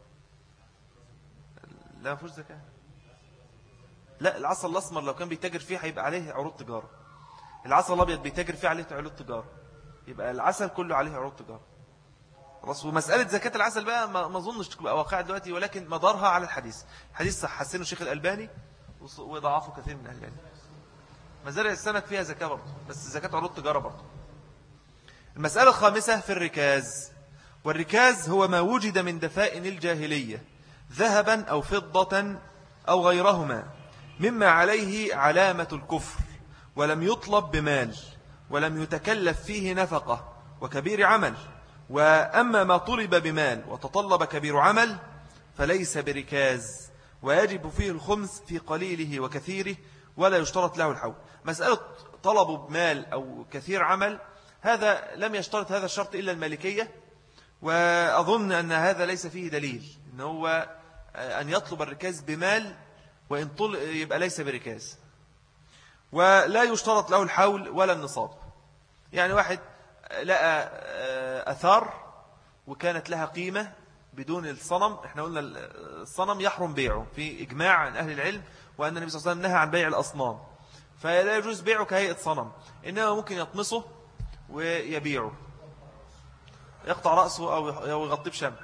لا ما فيهوش زكاة. لا العسل الأسمر لو كان بيتاجر فيه هيبقى عليه عروض تجارة. العسل الأبيض بيتاجر فيه عليه عروض تجارة، يبقى العسل كله عليه عروض تجارة. خلاص. ومسألة زكاة العسل بقى ما أظنش تبقى واقعة دلوقتي، ولكن مدارها على الحديث. حديث حسنه الشيخ الألباني وضعفه كثير من أهل العلم. مزارع السمك فيها زكاة برضه، بس زكاة عروض تجارة برضه. المسألة الخامسة في الركاز. والركاز هو ما وجد من دفائن الجاهلية ذهبا أو فضة أو غيرهما مما عليه علامة الكفر، ولم يطلب بمال، ولم يتكلف فيه نفقة وكبير عمل. وأما ما طلب بمال وتطلب كبير عمل فليس بركاز، ويجب فيه الخمس في قليله وكثيره، ولا يشترط له الحول. مسألة طلبه بمال أو كثير عمل هذا لم يشترط هذا الشرط إلا المالكية، وأظن أن هذا ليس فيه دليل إن هو أن يطلب الركاز بمال وإن طل يبقى ليس بركاز. ولا يشترط له الحول ولا النصاب. يعني واحد لقى أثار وكانت لها قيمة بدون الصنم. احنا قلنا الصنم يحرم بيعه في إجماع عن أهل العلم، وأن النبي صلى الله عليه وسلم نهى عن بيع الأصنام، فلا يجوز بيعه كهيئة صنم، إنما ممكن يطمسه ويبيعه، يقطع رأسه أو يغطيه بشمع.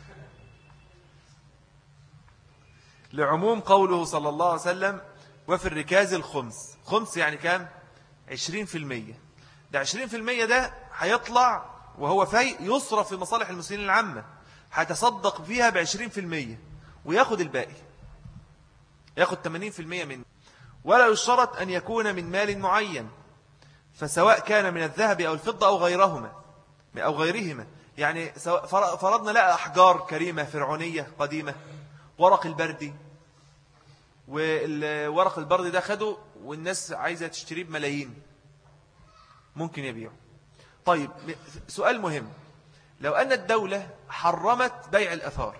لعموم قوله صلى الله عليه وسلم وفي الركاز الخمس. خمس يعني كام؟ عشرين في المية. ده عشرين في المية ده هيطلع وهو في يصرف في مصالح المسلمين العامة، هتصدق فيها بعشرين في المية وياخد الباقي، ياخد ثمانين في المية منه. ولا يشترط أن يكون من مال معين، فسواء كان من الذهب أو الفضة أو غيرهما أو غيرهما. يعني فرضنا لقى أحجار كريمة فرعونية قديمة، ورق البردي، والورق البردي ده خده والناس عايزة تشتريه بملايين، ممكن يبيعه. طيب سؤال مهم، لو أن الدولة حرمت بيع الأثار،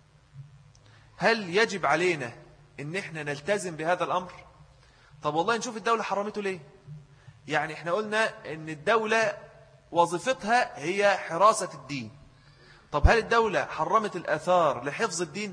هل يجب علينا ان احنا نلتزم بهذا الأمر؟ طب والله نشوف الدولة حرمته ليه. يعني احنا قلنا ان الدولة وظيفتها هي حراسة الدين. طب هل الدولة حرمت الآثار لحفظ الدين؟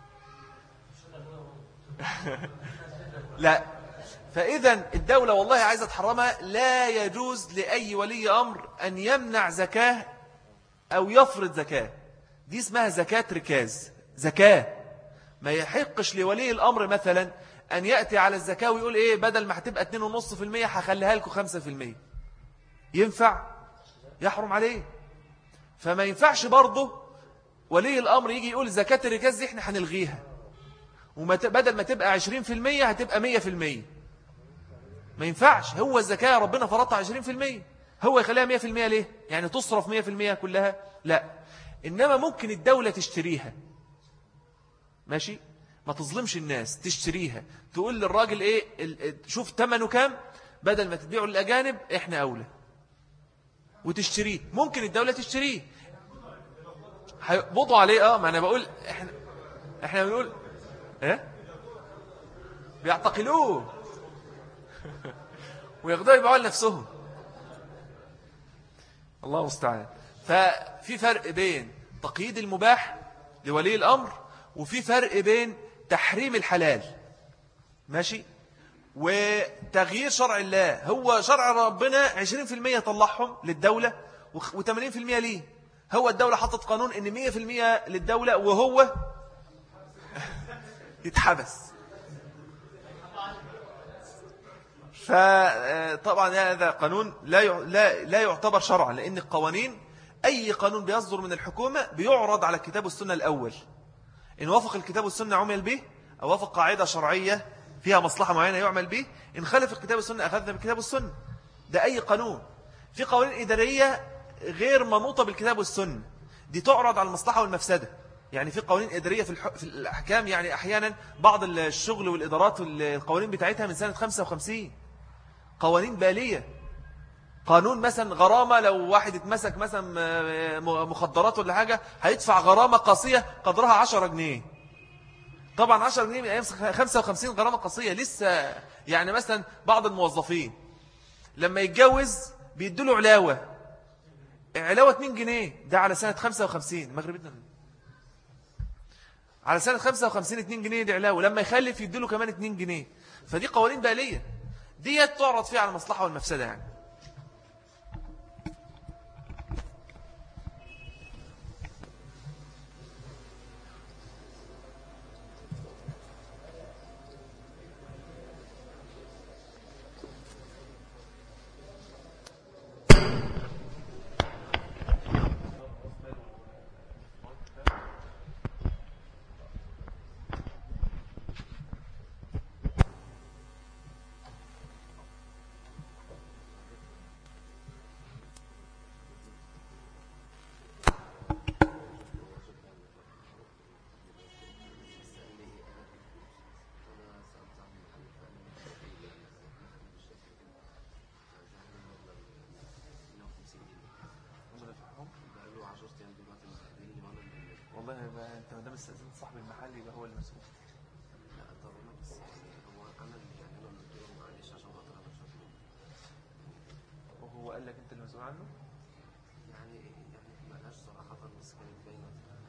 لا. فإذا الدولة والله عايزة تحرمها، لا يجوز لأي ولي أمر أن يمنع زكاة أو يفرض زكاة. دي اسمها زكاة ركاز، زكاة. ما يحقش لولي الأمر مثلا أن يأتي على الزكاة ويقول إيه بدل ما هتبقى اتنين ونص في المية هخليها لكم خمسة في المية. ينفع؟ يحرم عليه. فما ينفعش برضه ولي الأمر يجي يقول زكاة الركاز دي احنا هنلغيها، وبدل ما تبقى عشرين في المية هتبقى مية في المية. ما ينفعش. هو الزكاة ربنا فرضها عشرين في المية، هو يخليها مية في المية ليه؟ يعني تصرف مية في المية كلها؟ لا. إنما ممكن الدولة تشتريها، ماشي، ما تظلمش الناس، تشتريها، تقول للراجل ايه شوف ثمنه كام، بدل ما تبيعه للأجانب احنا أولى، وتشتريه. ممكن الدولة تشتريه، هيقبضوا عليه. اه ما انا بقول احنا احنا بنقول ايه بيعتقلوه وياخدوه يبيعوه لنفسهم. الله المستعان. ففي فرق بين تقييد المباح لولي الأمر، وفي فرق بين تحريم الحلال، ماشي، وتغيير شرع الله. هو شرع ربنا عشرين في المية طلعهم للدولة وثمانين في المية ليه. هو الدولة حطت قانون ان مية في المية للدولة وهو يتحبس. فطبعا هذا قانون لا لا لا يعتبر شرعا، لأن القوانين أي قانون بيصدر من الحكومة بيعرض على الكتاب والسنة الأول. إن وافق الكتاب والسنة عمل به، أو وافق قاعدة شرعية فيها مصلحة معينة يعمل به. إن خالف الكتاب والسنة أخذنا بالكتاب والسنة. ده أي قانون. في قوانين إدارية غير منوطة بالكتاب والسنة، دي تعرض على المصلحة والمفسدة. يعني في قوانين إدارية في, الح... في الأحكام، يعني أحيانا بعض الشغل والإدارات والقوانين بتاعتها من سنة خمسة وخمسين، قوانين بالية. قانون مثلا غرامة، لو واحد اتمسك مثلا مخدرات ولا حاجة هيدفع غرامة قاسية قدرها عشرة جنيه. طبعا عشرة جنيه من أيام خمسة وخمسين غرامة قاسية لسه. يعني مثلا بعض الموظفين لما يتجوز بيدوا علاوة، علاوة اتنين جنيه، ده على سنة خمسة وخمسين المغربين، على سنة خمسة وخمسين اتنين جنيه دي علاوة. لما يخلف يدوا كمان اتنين جنيه. فدي قوانين بالية، دي تعرض فيها على المصلحة والمفسدة. يعني والله انت ما دام استاذنت صاحب المحل يبقى هو المسؤول. لا طب انا بس هو انا اللي يعني انا اللي قلت له معلش عشان خاطر انا مش عارف. وهو قال لك انت المسؤول عنه؟ يعني يعني ما لهاش صراحه، بس كانت باينه.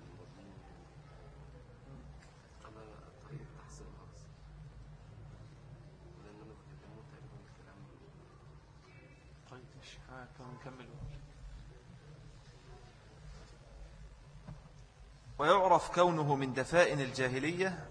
انا طريقه تحصيلها بس، لان انا كنت بكلمه تقريبا الكلام. طيب ماشي، ها نكمل. ويعرف كونه من دفائن الجاهلية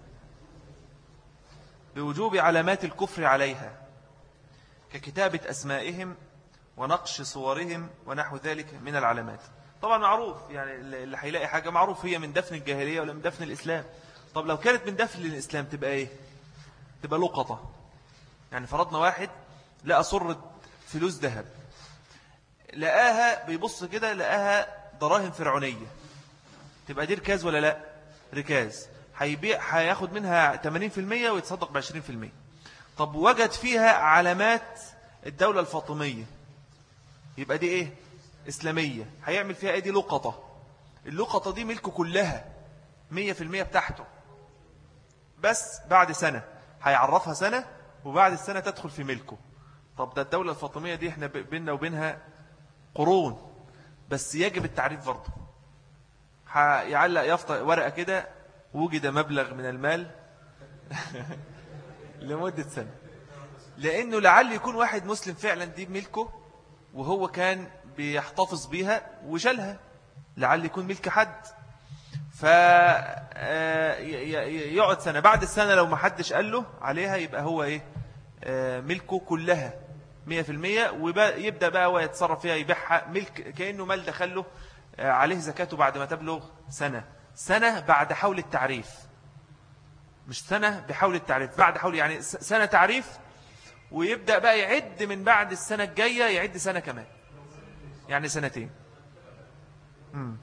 بوجوب علامات الكفر عليها، ككتابة أسمائهم ونقش صورهم ونحو ذلك من العلامات. طبعا معروف، يعني اللي هيلاقي حاجة معروف هي من دفن الجاهلية ولا من دفن الإسلام. طب لو كانت من دفن الإسلام تبقى إيه؟ تبقى لقطة. يعني فرضنا واحد لقى صرة فلوس ذهب، لقاها بيبص كده لقاها دراهم فرعونية، تبقى دي ركاز ولا لا؟ ركاز. هيبيع هياخد منها ثمانين بالمئة ويتصدق ب عشرين بالمئة. طب وجد فيها علامات الدولة الفاطمية، يبقى دي ايه؟ إسلامية. هيعمل فيها ايه؟ دي لقطة. اللقطة دي ملكه كلها مية بالمئة بتاعته، بس بعد سنة هيعرفها سنة، وبعد السنة تدخل في ملكه. طب ده الدولة الفاطمية دي احنا بيننا وبينها قرون، بس يجب التعريف برضه. هيعلق يافطة ورقة كده: وجد مبلغ من المال لمدة سنة، لأنه لعل يكون واحد مسلم فعلا دي ملكه وهو كان بيحتفظ بيها وشالها، لعل يكون ملك حد، فيقعد سنة. بعد السنة لو ما حدش قال له عليها يبقى هو إيه؟ ملكه كلها مية بالمئة، ويبدأ بقى هو يتصرف فيها، يبيعها ملك كأنه مال دخله عليه زكاته بعد ما تبلغ سنة. سنة بعد حول التعريف، مش سنة بحول التعريف، بعد حول، يعني سنة تعريف، ويبدأ بقى يعد من بعد السنة الجاية، يعد سنة كمان، يعني سنتين. مم.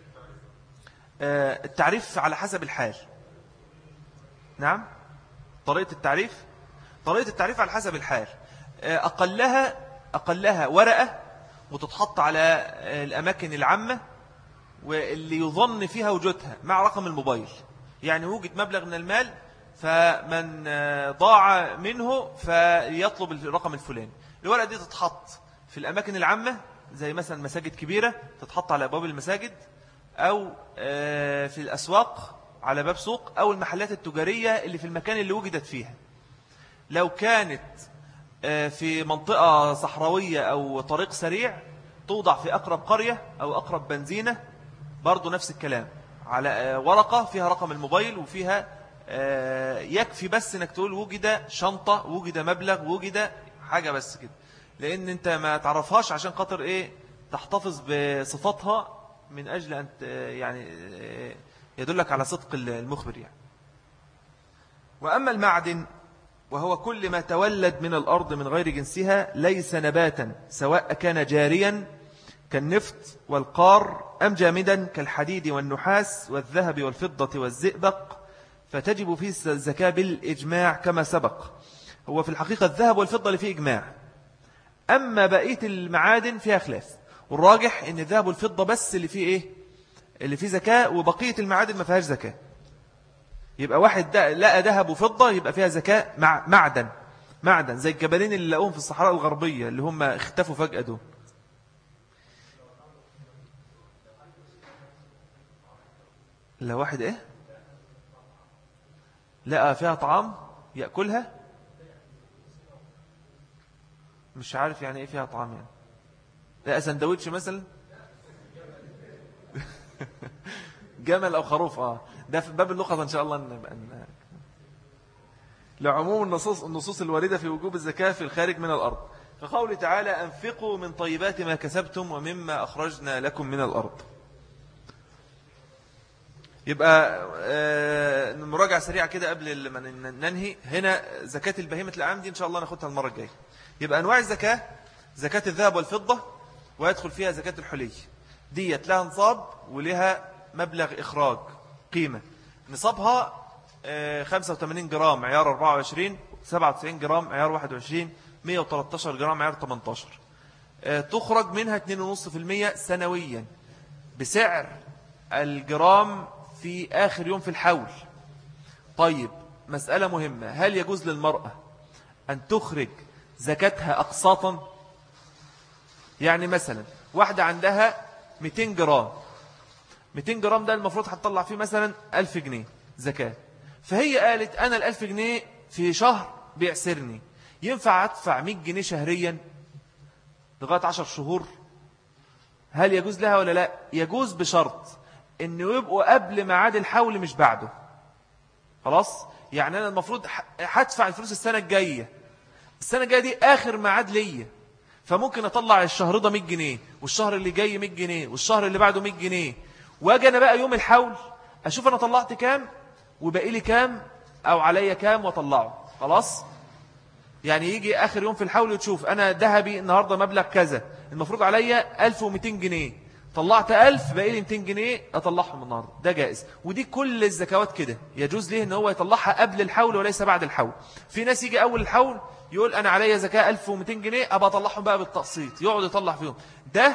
آه التعريف على حسب الحال. نعم، طريقة التعريف طريقة التعريف على حسب الحال. آه أقلها أقلها ورقة وتتحط على الأماكن العامة واللي يظن فيها وجودها مع رقم الموبايل. يعني وجد مبلغ من المال، فمن ضاع منه فيطلب الرقم الفلاني. الورقة دي تتحط في الأماكن العامة، زي مثلا مساجد كبيرة تتحط على أبواب المساجد، أو في الأسواق على باب سوق، أو المحلات التجارية اللي في المكان اللي وجدت فيها. لو كانت في منطقة صحراوية أو طريق سريع توضع في أقرب قرية أو أقرب بنزينة، برضو نفس الكلام، على ورقة فيها رقم الموبايل وفيها يكفي بس انك تقول وجد شنطة، وجد مبلغ، وجد حاجة، بس كده، لان انت ما تعرفهاش عشان خاطر ايه؟ تحتفظ بصفاتها من اجل ان يعني يدلك على صدق المخبر يعني. واما المعدن وهو كل ما تولد من الارض من غير جنسها ليس نباتا، سواء كان جاريا كالنفط والقار أم جامدا كالحديد والنحاس والذهب والفضة والزئبق، فتجب فيه الزكاة بالإجماع كما سبق. هو في الحقيقة الذهب والفضة اللي فيه إجماع، أما بقية المعادن فيها خلاف، والراجح أن الذهب والفضة بس اللي فيه إيه؟ اللي فيه زكاة، وبقية المعادن ما فيهاش زكاة. يبقى واحد لقى ذهب وفضة يبقى فيها زكاة مع معدن معدن زي الجبلين اللي لقوهم في الصحراء الغربية اللي هم اختفوا فجأة دول. لا واحد ايه؟ لقى فيها طعام يأكلها، مش عارف يعني ايه فيها طعام، يعني لقى سندوتش مثلا جمل او خروف. اه ده في باب اللقطة ان شاء الله نبقى ن... لعموم النصوص النصوص الواردة في وجوب الزكاة في الخارج من الأرض، فقوله تعالى أنفقوا من طيبات ما كسبتم ومما أخرجنا لكم من الأرض. يبقى مراجعة سريعة كده قبل ما ننهي. هنا زكاة البهيمة الأنعام دي إن شاء الله ناخدها المرة الجاية. يبقى أنواع الزكاة: زكاة الذهب والفضة، ويدخل فيها زكاة الحلي، ديت لها نصاب ولها مبلغ إخراج قيمة. نصابها خمسة وثمانين جرام عيار أربعة وعشرين، سبعة وتسعين جرام عيار واحد وعشرين، مئة وثلاثة عشر جرام عيار ثمانية عشر. تخرج منها اثنين فاصلة خمسة بالمئة سنويا بسعر الجرام في آخر يوم في الحول. طيب، مسألة مهمة: هل يجوز للمرأة أن تخرج زكاتها أقساطا؟ يعني مثلا واحدة عندها مئتين جرام، مئتين جرام ده المفروض هتطلع فيه مثلا ألف جنيه زكاة، فهي قالت أنا الألف جنيه في شهر بيعسرني، ينفع أدفع مئة جنيه شهريا لغاية عشر شهور؟ هل يجوز لها ولا لا؟ يجوز بشرط انه يبقوا قبل ميعاد الحول مش بعده. خلاص، يعني انا المفروض هدفع الفلوس السنة الجاية، السنة الجاية دي اخر ميعاد ليا، فممكن اطلع الشهر ده مئة جنيه، والشهر اللي جاي مئة جنيه، والشهر اللي بعده مئة جنيه، واجي انا بقى يوم الحول اشوف انا طلعت كام وباقي لي كام او عليا كام واطلعه. خلاص، يعني يجي اخر يوم في الحول وتشوف انا ذهبي النهارده مبلغ كذا، المفروض عليا ألف ومئتين جنيه، طلعت ألف باقي لي مئتين جنيه أطلعهم النهاردة، ده جائز. ودي كل الزكوات كده يجوز ليه ان هو يطلعها قبل الحول وليس بعد الحول. في ناس يجي أول الحول يقول أنا عليا زكاة ألف ومئتين جنيه أبقى أطلعهم بقى بالتقسيط، يقعد يطلع فيهم. ده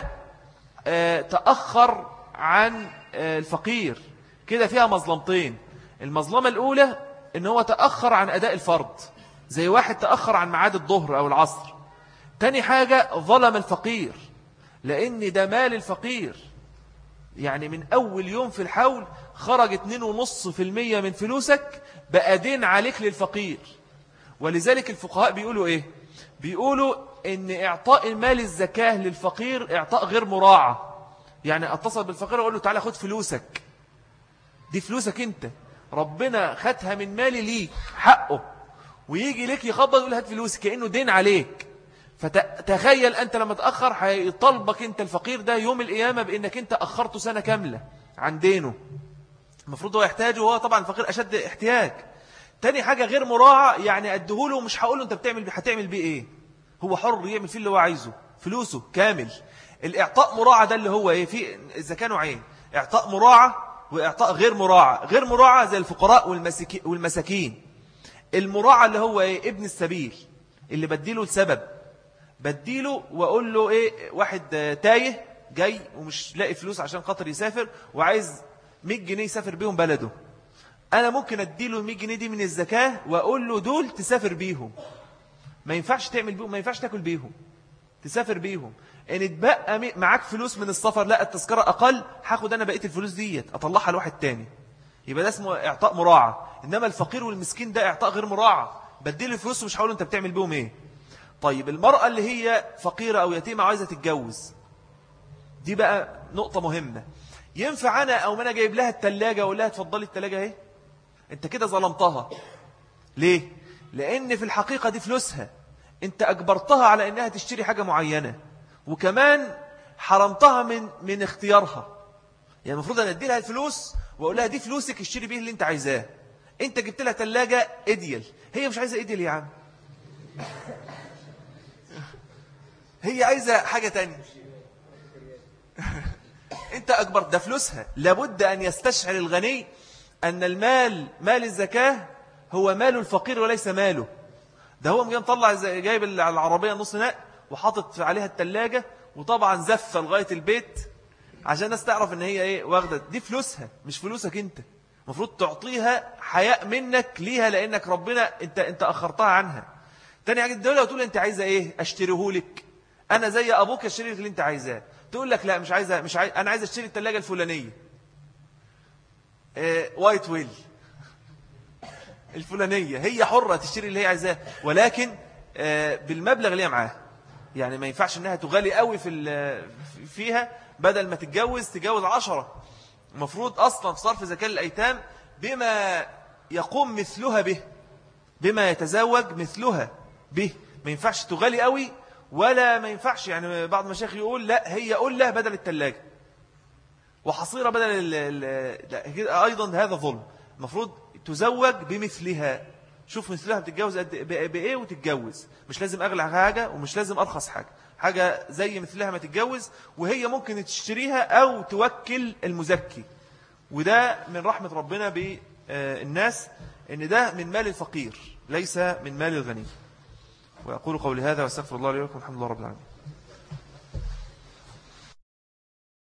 آه تأخر عن آه الفقير، كده فيها مظلمتين. المظلمة الأولى ان هو تأخر عن أداء الفرض، زي واحد تأخر عن ميعاد الظهر أو العصر. تاني حاجة ظلم الفقير، لأن ده مال الفقير، يعني من أول يوم في الحول خرج اتنين ونص في المية من فلوسك بقى دين عليك للفقير. ولذلك الفقهاء بيقولوا إيه؟ بيقولوا إن إعطاء المال الزكاة للفقير إعطاء غير مراعى. يعني أتصل بالفقير وأقول له تعالى خد فلوسك، دي فلوسك أنت، ربنا خدها من مالي ليك حقه، ويجي لك يخبط يقول هات فلوسك كأنه دين عليك. فتخيل أنت لما تأخر هيطلبك أنت الفقير ده يوم القيامة بأنك أنت أخرته سنة كاملة عن دينه، المفروض هو يحتاجه، وهو طبعا الفقير أشد احتياج. تاني حاجة غير مراعى، يعني أدهوله ومش هقوله أنت بتعمل هتعمل بيه إيه، هو حر يعمل فيه اللي هو عايزه، فلوسه كامل. الإعطاء مراعى ده اللي هو إيه؟ في الزكاة نوعين، إعطاء مراعى وإعطاء غير مراعى. غير مراعى زي الفقراء والمساكين. المراعى اللي هو إيه؟ ابن السبيل، اللي بديله السبب، بديله وأقول له إيه، واحد تايه جاي ومش لاقي فلوس عشان خاطر يسافر وعايز مئة جنيه يسافر بيهم بلده، أنا ممكن أديله المئة جنيه دي من الزكاة وأقول له دول تسافر بيهم، ما ينفعش تعمل بيهم، ما ينفعش تاكل بيهم، تسافر بيهم. إن اتبقى معاك فلوس من السفر، لا التذكرة أقل، هاخد أنا بقية الفلوس ديت أطلعها لواحد تاني، يبقى ده اسمه إعطاء مراعى. إنما الفقير والمسكين ده إعطاء غير مراعى، بديله فلوس ومش هقول أنت بتعمل بيهم إيه. طيب المرأة اللي هي فقيرة أو يتيمة عايزة تتجوز، دي بقى نقطة مهمة. ينفع أنا أو ما أنا جايب لها التلاجة وأقول لها تفضلي التلاجة اهي؟ أنت كده ظلمتها. ليه؟ لأن في الحقيقة دي فلوسها، أنت أجبرتها على أنها تشتري حاجة معينة، وكمان حرمتها من من اختيارها. يعني المفروض أن أدي لها الفلوس وأقول لها دي فلوسك اشتري بيه اللي أنت عايزاه. أنت جبت لها تلاجة إديل، هي مش عايزة إديل يا عم، هي عايزة حاجة تانية. انت اكبر، ده فلوسها. لابد ان يستشعر الغني ان المال، مال الزكاة هو مال الفقير وليس ماله. ده هو مجان طلع جايب العربية نص نق وحاطط عليها التلاجة، وطبعا زفة لغاية البيت عشان الناس تعرف ان هي ايه واخدة، دي فلوسها مش فلوسك انت. المفروض تعطيها حياء منك ليها، لانك ربنا انت انت اخرتها عنها. تاني حاجة الدولة وتقول انت عايزة ايه، اشتريهولك، انا زي ابوك اشتري لك اللي انت عايزاه. تقول لك لا مش عايزه، مش عايز، انا عايز اشتري الثلاجه الفلانيه اه وايت ويل الفلانيه، هي حره تشتري اللي هي عايزاه، ولكن اه بالمبلغ اللي هي معاه. يعني ما ينفعش انها تغالي قوي في فيها، بدل ما تتجوز تجوز عشرة. المفروض اصلا في صرف زكاه الايتام بما يقوم مثلها به، بما يتزوج مثلها به. ما ينفعش تغالي قوي، ولا ما ينفعش. يعني بعض المشايخ يقول لا هي قلة بدل التلاجة وحصيرة بدل ال ال أيضا هذا ظلم. المفروض تزوج بمثلها، شوف مثلها بتتجوز بإيه وتتجوز، مش لازم أغلى حاجة ومش لازم أرخص حاجة، حاجة زي مثلها ما تتجوز. وهي ممكن تشتريها أو توكل المزكي، وده من رحمة ربنا بالناس إن ده من مال الفقير ليس من مال الغني. وأقول قولي هذا واستغفر الله لي ولكم، الحمد لله رب العالمين.